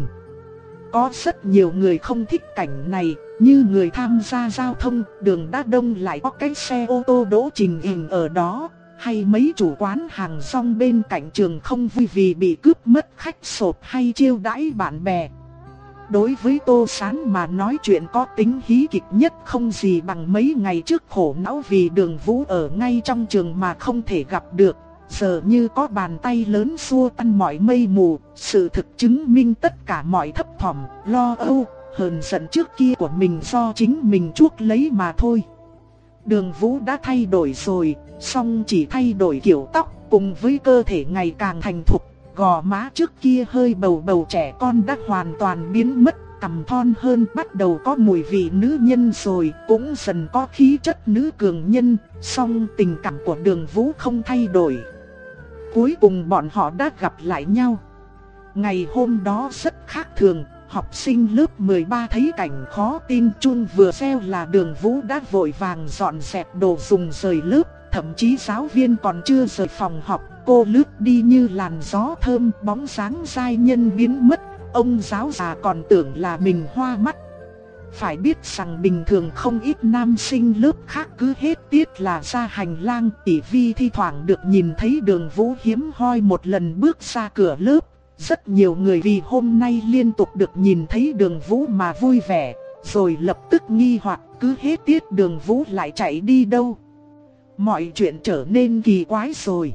Có rất nhiều người không thích cảnh này, như người tham gia giao thông, đường đã đông lại có cái xe ô tô đỗ trình hình ở đó. Hay mấy chủ quán hàng rong bên cạnh trường không vui vì bị cướp mất khách sộp hay chiêu đãi bạn bè. Đối với Tô Sán mà nói chuyện có tính hí kịch nhất không gì bằng mấy ngày trước khổ não vì Đường Vũ ở ngay trong trường mà không thể gặp được. Giờ như có bàn tay lớn xua tan mọi mây mù, sự thực chứng minh tất cả mọi thấp thỏm, lo âu, hờn giận trước kia của mình do chính mình chuốc lấy mà thôi. Đường Vũ đã thay đổi rồi, song chỉ thay đổi kiểu tóc, cùng với cơ thể ngày càng thành thục. Gò má trước kia hơi bầu bầu trẻ con đã hoàn toàn biến mất, cằm thon hơn, bắt đầu có mùi vị nữ nhân rồi, cũng dần có khí chất nữ cường nhân, song tình cảm của Đường Vũ không thay đổi. Cuối cùng bọn họ đã gặp lại nhau. Ngày hôm đó rất khác thường. Học sinh lớp mười ba thấy cảnh khó tin, chuông vừa reo là Đường Vũ đã vội vàng dọn dẹp đồ dùng rời lớp. Thậm chí giáo viên còn chưa rời phòng học, cô lướt đi như làn gió thơm, bóng dáng giai nhân biến mất. Ông giáo già còn tưởng là mình hoa mắt. Phải biết rằng bình thường không ít nam sinh lớp khác cứ hết tiết là ra hành lang, chỉ vì thi thoảng được nhìn thấy Đường Vũ hiếm hoi một lần bước ra cửa lớp. Rất nhiều người vì hôm nay liên tục được nhìn thấy Đường Vũ mà vui vẻ, rồi lập tức nghi hoặc cứ hết tiết Đường Vũ lại chạy đi đâu. Mọi chuyện trở nên kỳ quái rồi.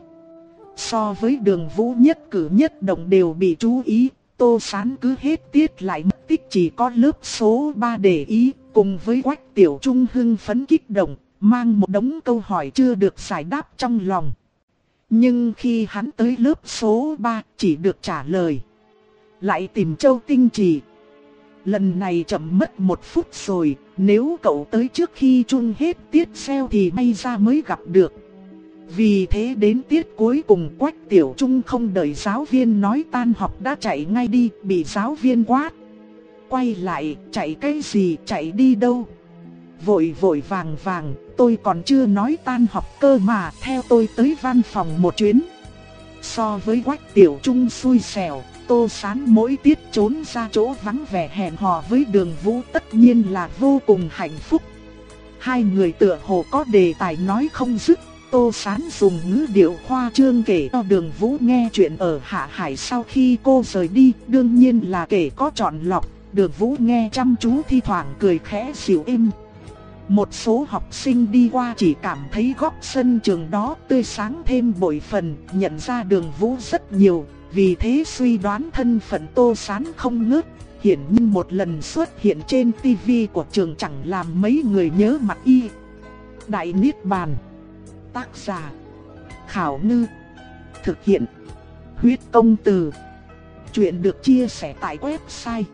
So với Đường Vũ nhất cử nhất động đều bị chú ý, Tô Sán cứ hết tiết lại mất tích chỉ có lớp số ba để ý, cùng với Quách Tiểu Trung hưng phấn kích động, mang một đống câu hỏi chưa được giải đáp trong lòng. Nhưng khi hắn tới lớp số ba chỉ được trả lời: lại tìm Châu Tinh Trì. Lần này chậm mất một phút rồi, nếu cậu tới trước khi chuông hết tiết reo thì may ra mới gặp được. Vì thế đến tiết cuối cùng Quách Tiểu Trung không đợi giáo viên nói tan học đã chạy ngay đi, bị giáo viên quát: quay lại, chạy cái gì, chạy đi đâu? Vội vội vàng vàng, tôi còn chưa nói tan học cơ mà, theo tôi tới văn phòng một chuyến. So với Quách Tiểu Trung xui xẻo, Tô Sán mỗi tiết trốn ra chỗ vắng vẻ hẹn hò với Đường Vũ tất nhiên là vô cùng hạnh phúc. Hai người tựa hồ có đề tài nói không dứt. Tô Sán dùng ngữ điệu khoa trương kể cho Đường Vũ nghe chuyện ở Hạ Hải sau khi cô rời đi, đương nhiên là kể có chọn lọc. Đường Vũ nghe chăm chú, thi thoảng cười khẽ dịu êm. Một số học sinh đi qua chỉ cảm thấy góc sân trường đó tươi sáng thêm bội phần, nhận ra Đường Vũ rất nhiều, vì thế suy đoán thân phận Tô Sán không ngớt. Hiển nhiên một lần xuất hiện trên tivi của trường chẳng làm mấy người nhớ mặt y. Đại Niết Bàn. Tác giả: Khảo Ngư. Thực hiện: Huyết Công Từ. Chuyện được chia sẻ tại website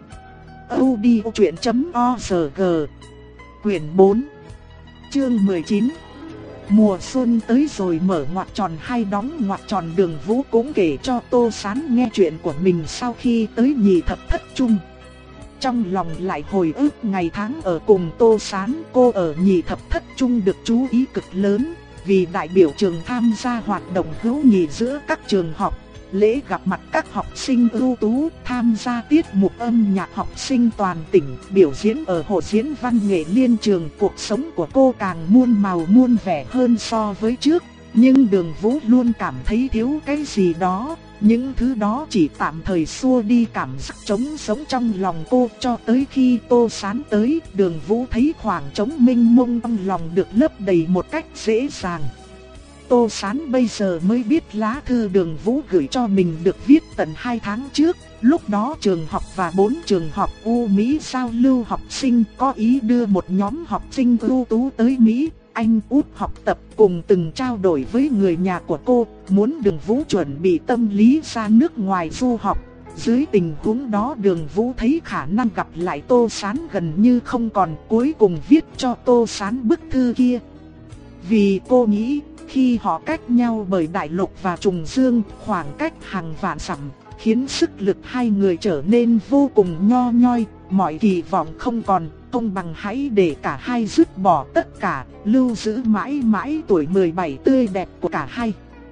audiochuyện chấm org. Quyển bốn, chương mười chín. Mùa xuân tới rồi mở ngoặc tròn hay đóng ngoặc tròn, Đường Vũ cũng kể cho Tô Sán nghe chuyện của mình sau khi tới Nhị Thập Thất Trung. Trong lòng lại hồi ức ngày tháng ở cùng Tô Sán, cô ở Nhị Thập Thất Trung được chú ý cực lớn, vì đại biểu trường tham gia hoạt động hữu nghị giữa các trường học, lễ gặp mặt các học sinh ưu tú, tham gia tiết mục âm nhạc học sinh toàn tỉnh, biểu diễn ở hội diễn văn nghệ liên trường. Cuộc sống của cô càng muôn màu muôn vẻ hơn so với trước, nhưng Đường Vũ luôn cảm thấy thiếu cái gì đó. Những thứ đó chỉ tạm thời xua đi cảm giác trống sống trong lòng cô, cho tới khi Tô Sán tới, Đường Vũ thấy khoảng trống mênh mông trong lòng được lấp đầy một cách dễ dàng. Tô Sán bây giờ mới biết lá thư Đường Vũ gửi cho mình được viết tận hai tháng trước. Lúc đó trường học và bốn trường học U Mỹ giao lưu học sinh, có ý đưa một nhóm học sinh ưu tú tới Mỹ, Anh, Úc học tập, cùng từng trao đổi với người nhà của cô, muốn Đường Vũ chuẩn bị tâm lý ra nước ngoài du học. Dưới tình huống đó, Đường Vũ thấy khả năng gặp lại Tô Sán gần như không còn, cuối cùng viết cho Tô Sán bức thư kia. Vì cô nghĩ, khi họ cách nhau bởi đại lục và trùng dương, khoảng cách hàng vạn dặm, khiến sức lực hai người trở nên vô cùng nho nhoi, mọi kỳ vọng không còn, không bằng hãy để cả hai dứt bỏ tất cả, lưu giữ mãi mãi tuổi mười bảy tươi đẹp của cả hai.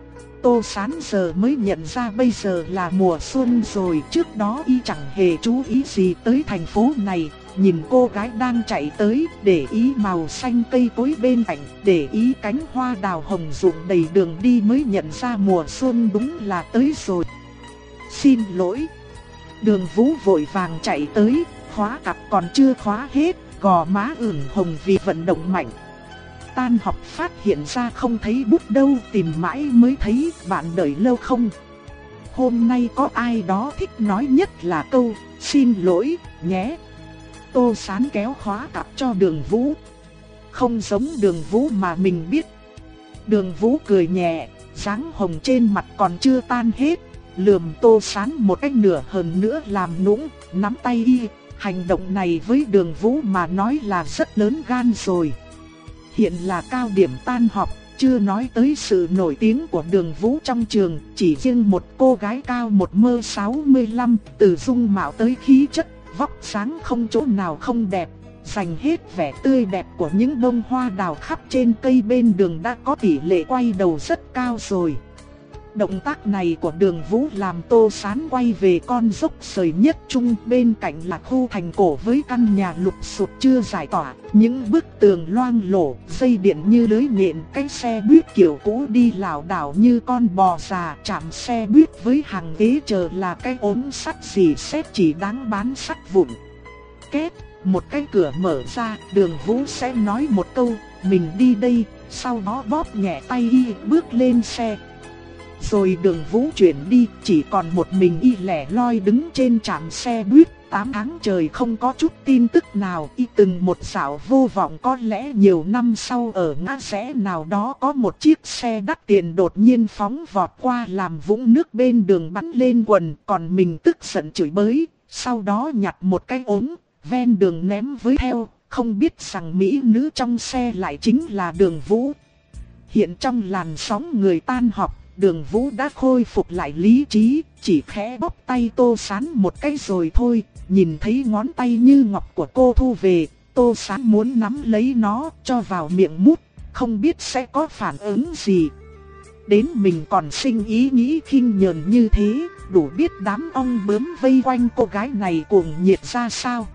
Tô Sán giờ mới nhận ra bây giờ là mùa xuân rồi, trước đó y chẳng hề chú ý gì tới thành phố này. Nhìn cô gái đang chạy tới, để ý màu xanh cây cối bên cạnh, để ý cánh hoa đào hồng rụng đầy đường đi, mới nhận ra mùa xuân đúng là tới rồi. Xin lỗi. Đường Vũ vội vàng chạy tới, khóa cặp còn chưa khóa hết, gò má ửng hồng vì vận động mạnh. Tan học phát hiện ra không thấy bút đâu, tìm mãi mới thấy. Bạn đợi lâu không? Hôm nay có ai đó thích nói nhất là câu xin lỗi nhé. Tô Sán kéo khóa cặp cho Đường Vũ. Không giống Đường Vũ mà mình biết. Đường Vũ cười nhẹ, dáng hồng trên mặt còn chưa tan hết, lườm Tô Sán một cách nửa hờn nữa làm nũng, nắm tay y. Hành động này với Đường Vũ mà nói là rất lớn gan rồi. Hiện là cao điểm tan học, chưa nói tới sự nổi tiếng của Đường Vũ trong trường, chỉ riêng một cô gái cao một mét sáu mươi lăm, từ dung mạo tới khí chất, vóc dáng không chỗ nào không đẹp, dành hết vẻ tươi đẹp của những bông hoa đào khắp trên cây bên đường đã có tỷ lệ quay đầu rất cao rồi. Động tác này của Đường Vũ làm Tô Sán quay về con dốc sời nhất trung, bên cạnh là khu thành cổ với căn nhà lụp xụp chưa giải tỏa, những bức tường loang lổ, dây điện như lưới nhện, cái xe buýt kiểu cũ đi lảo đảo như con bò già, chạm xe buýt với hàng ghế chờ là cái ốm sắt gì xét chỉ đáng bán sắt vụn. Kết, một cái cửa mở ra, Đường Vũ sẽ nói một câu, mình đi đây, sau đó bóp nhẹ tay y bước lên xe. Rồi Đường Vũ chuyển đi, chỉ còn một mình y lẻ loi đứng trên trạm xe buýt. Tám tháng trời không có chút tin tức nào, y từng một dạo vô vọng. Có lẽ nhiều năm sau ở ngã rẽ nào đó có một chiếc xe đắt tiền đột nhiên phóng vọt qua, làm vũng nước bên đường bắn lên quần. Còn mình tức giận chửi bới, sau đó nhặt một cái ốm ven đường ném với theo, không biết rằng mỹ nữ trong xe lại chính là Đường Vũ. Hiện trong làn sóng người tan học, Đường Vũ đã khôi phục lại lý trí, chỉ khẽ bóp tay Tô Sán một cái rồi thôi. Nhìn thấy ngón tay như ngọc của cô thu về, Tô Sán muốn nắm lấy nó, cho vào miệng mút, không biết sẽ có phản ứng gì. Đến mình còn sinh ý nghĩ khinh nhờn như thế, đủ biết đám ong bướm vây quanh cô gái này cuồng nhiệt ra sao.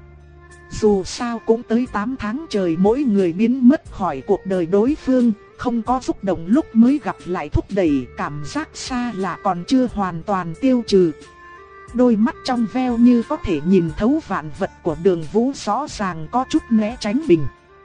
Dù sao cũng tới tám tháng trời mỗi người biến mất khỏi cuộc đời đối phương, không có xúc động lúc mới gặp lại thúc đẩy, cảm giác xa lạ còn chưa hoàn toàn tiêu trừ. Đôi mắt trong veo như có thể nhìn thấu vạn vật của Đường Vũ rõ ràng có chút né tránh mình.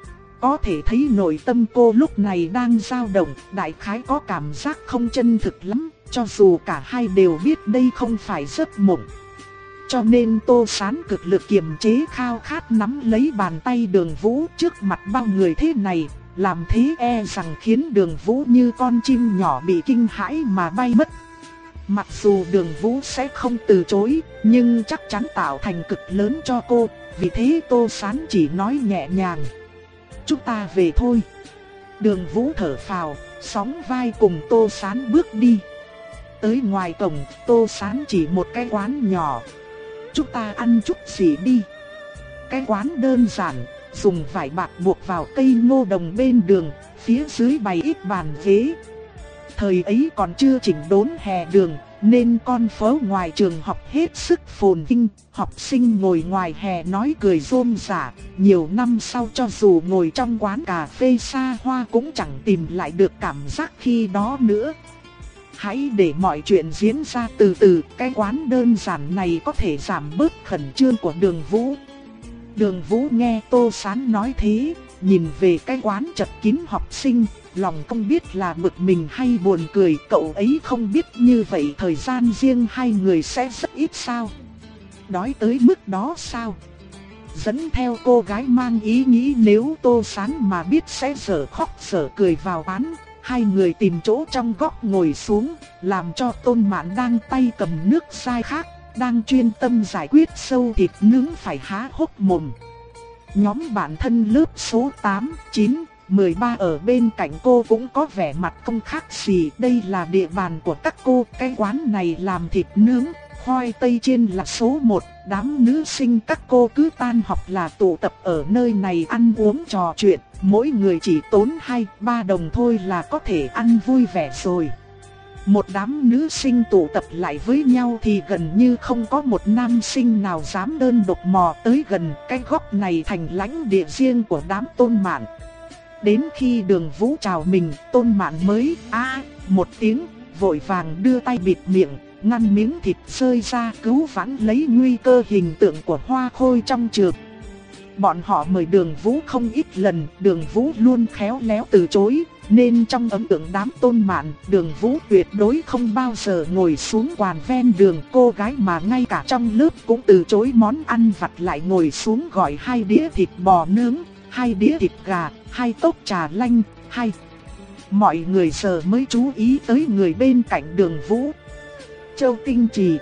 Có thể thấy nội tâm cô lúc này đang dao động, đại khái có cảm giác không chân thực lắm, cho dù cả hai đều biết đây không phải giấc mộng. Cho nên Tô Sán cực lực kiềm chế khao khát nắm lấy bàn tay Đường Vũ trước mặt bao người thế này. Làm thế e rằng khiến Đường Vũ như con chim nhỏ bị kinh hãi mà bay mất. Mặc dù Đường Vũ sẽ không từ chối, nhưng chắc chắn tạo thành cực lớn cho cô. Vì thế Tô Sán chỉ nói nhẹ nhàng, chúng ta về thôi. Đường Vũ thở phào, sóng vai cùng Tô Sán bước đi. Tới ngoài cổng, Tô Sán chỉ một cái quán nhỏ. Chúng ta ăn chút gì đi. Cái quán đơn giản, dùng vải bạt buộc vào cây ngô đồng bên đường, phía dưới bày ít bàn ghế. Thời ấy còn chưa chỉnh đốn hè đường, nên con phố ngoài trường học hết sức phồn vinh, học sinh ngồi ngoài hè nói cười rôm rả. Nhiều năm sau cho dù ngồi trong quán cà phê xa hoa cũng chẳng tìm lại được cảm giác khi đó nữa. Hãy để mọi chuyện diễn ra từ từ, cái quán đơn giản này có thể giảm bớt khẩn trương của Đường Vũ. Đường Vũ nghe Tô Sán nói thế, nhìn về cái quán chật kín học sinh, lòng không biết là bực mình hay buồn cười. Cậu ấy không biết như vậy thời gian riêng hai người sẽ rất ít sao? Đói tới mức đó sao? Dẫn theo cô gái mang ý nghĩ nếu Tô Sán mà biết sẽ dở khóc dở cười vào quán. Hai người tìm chỗ trong góc ngồi xuống, làm cho Tôn Mạn đang tay cầm nước sai khác, đang chuyên tâm giải quyết sâu thịt nướng phải há hốc mồm. Nhóm bạn thân lớp số tám, chín, mười ba ở bên cạnh cô cũng có vẻ mặt không khác gì. Đây là địa bàn của các cô, cái quán này làm thịt nướng, khoai tây chiên là số một. Đám nữ sinh các cô cứ tan học là tụ tập ở nơi này ăn uống trò chuyện. Mỗi người chỉ tốn hai ba đồng thôi là có thể ăn vui vẻ rồi. Một đám nữ sinh tụ tập lại với nhau thì gần như không có một nam sinh nào dám đơn độc mò tới gần. Cái góc này thành lãnh địa riêng của đám Tôn Mạn. Đến khi Đường Vũ chào mình, Tôn Mạn mới a một tiếng, vội vàng đưa tay bịt miệng, ngăn miếng thịt rơi ra cứu vãn lấy nguy cơ hình tượng của Hoa Khôi trong trường. Bọn họ mời Đường Vũ không ít lần, Đường Vũ luôn khéo léo từ chối, nên trong ấn tượng đám Tôn Mạn, Đường Vũ tuyệt đối không bao giờ ngồi xuống quán ven đường. Cô gái mà ngay cả trong lớp cũng từ chối món ăn vặt lại ngồi xuống gọi hai đĩa thịt bò nướng, hai đĩa thịt gà, hai cốc trà lanh, hai. Mọi người giờ mới chú ý tới người bên cạnh Đường Vũ. Châu Tinh Trì.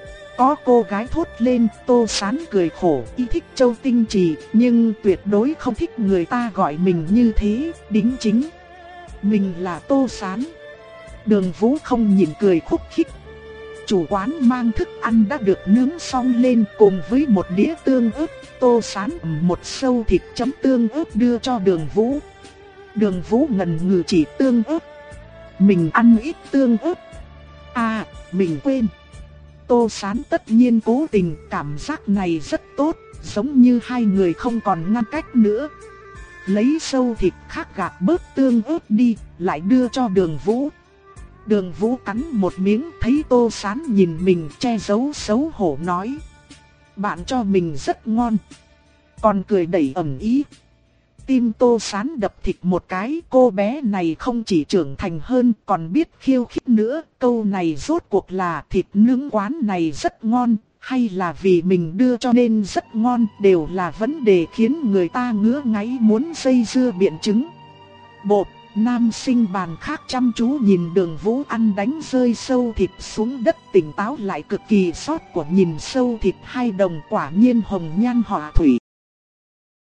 Có cô gái thốt lên. Tô Sán cười khổ, y thích Châu Tinh Trì, nhưng tuyệt đối không thích người ta gọi mình như thế, đính chính. Mình là Tô Sán. Đường Vũ không nhìn cười khúc khích. Chủ quán mang thức ăn đã được nướng xong lên cùng với một đĩa tương ớt. Tô Sán một sâu thịt chấm tương ớt đưa cho Đường Vũ. Đường Vũ ngần ngừ chỉ tương ớt. Mình ăn ít tương ớt. À, mình quên. Tô Sán tất nhiên cố tình, cảm giác này rất tốt, giống như hai người không còn ngăn cách nữa. Lấy sâu thịt khác gạt bớt tương ớt đi, lại đưa cho Đường Vũ. Đường Vũ cắn một miếng, thấy Tô Sán nhìn mình che giấu xấu hổ nói: bạn cho mình rất ngon. Còn cười đẩy ẩn ý. Tim Tô Sán đập thịt một cái, cô bé này không chỉ trưởng thành hơn còn biết khiêu khích nữa. Câu này rốt cuộc là thịt nướng quán này rất ngon, hay là vì mình đưa cho nên rất ngon, đều là vấn đề khiến người ta ngứa ngáy muốn dây dưa biện chứng. Bộp, nam sinh bàn khác chăm chú nhìn Đường Vũ ăn đánh rơi sâu thịt xuống đất, tỉnh táo lại cực kỳ xót của nhìn sâu thịt hai đồng, quả nhiên hồng nhan họa thủy.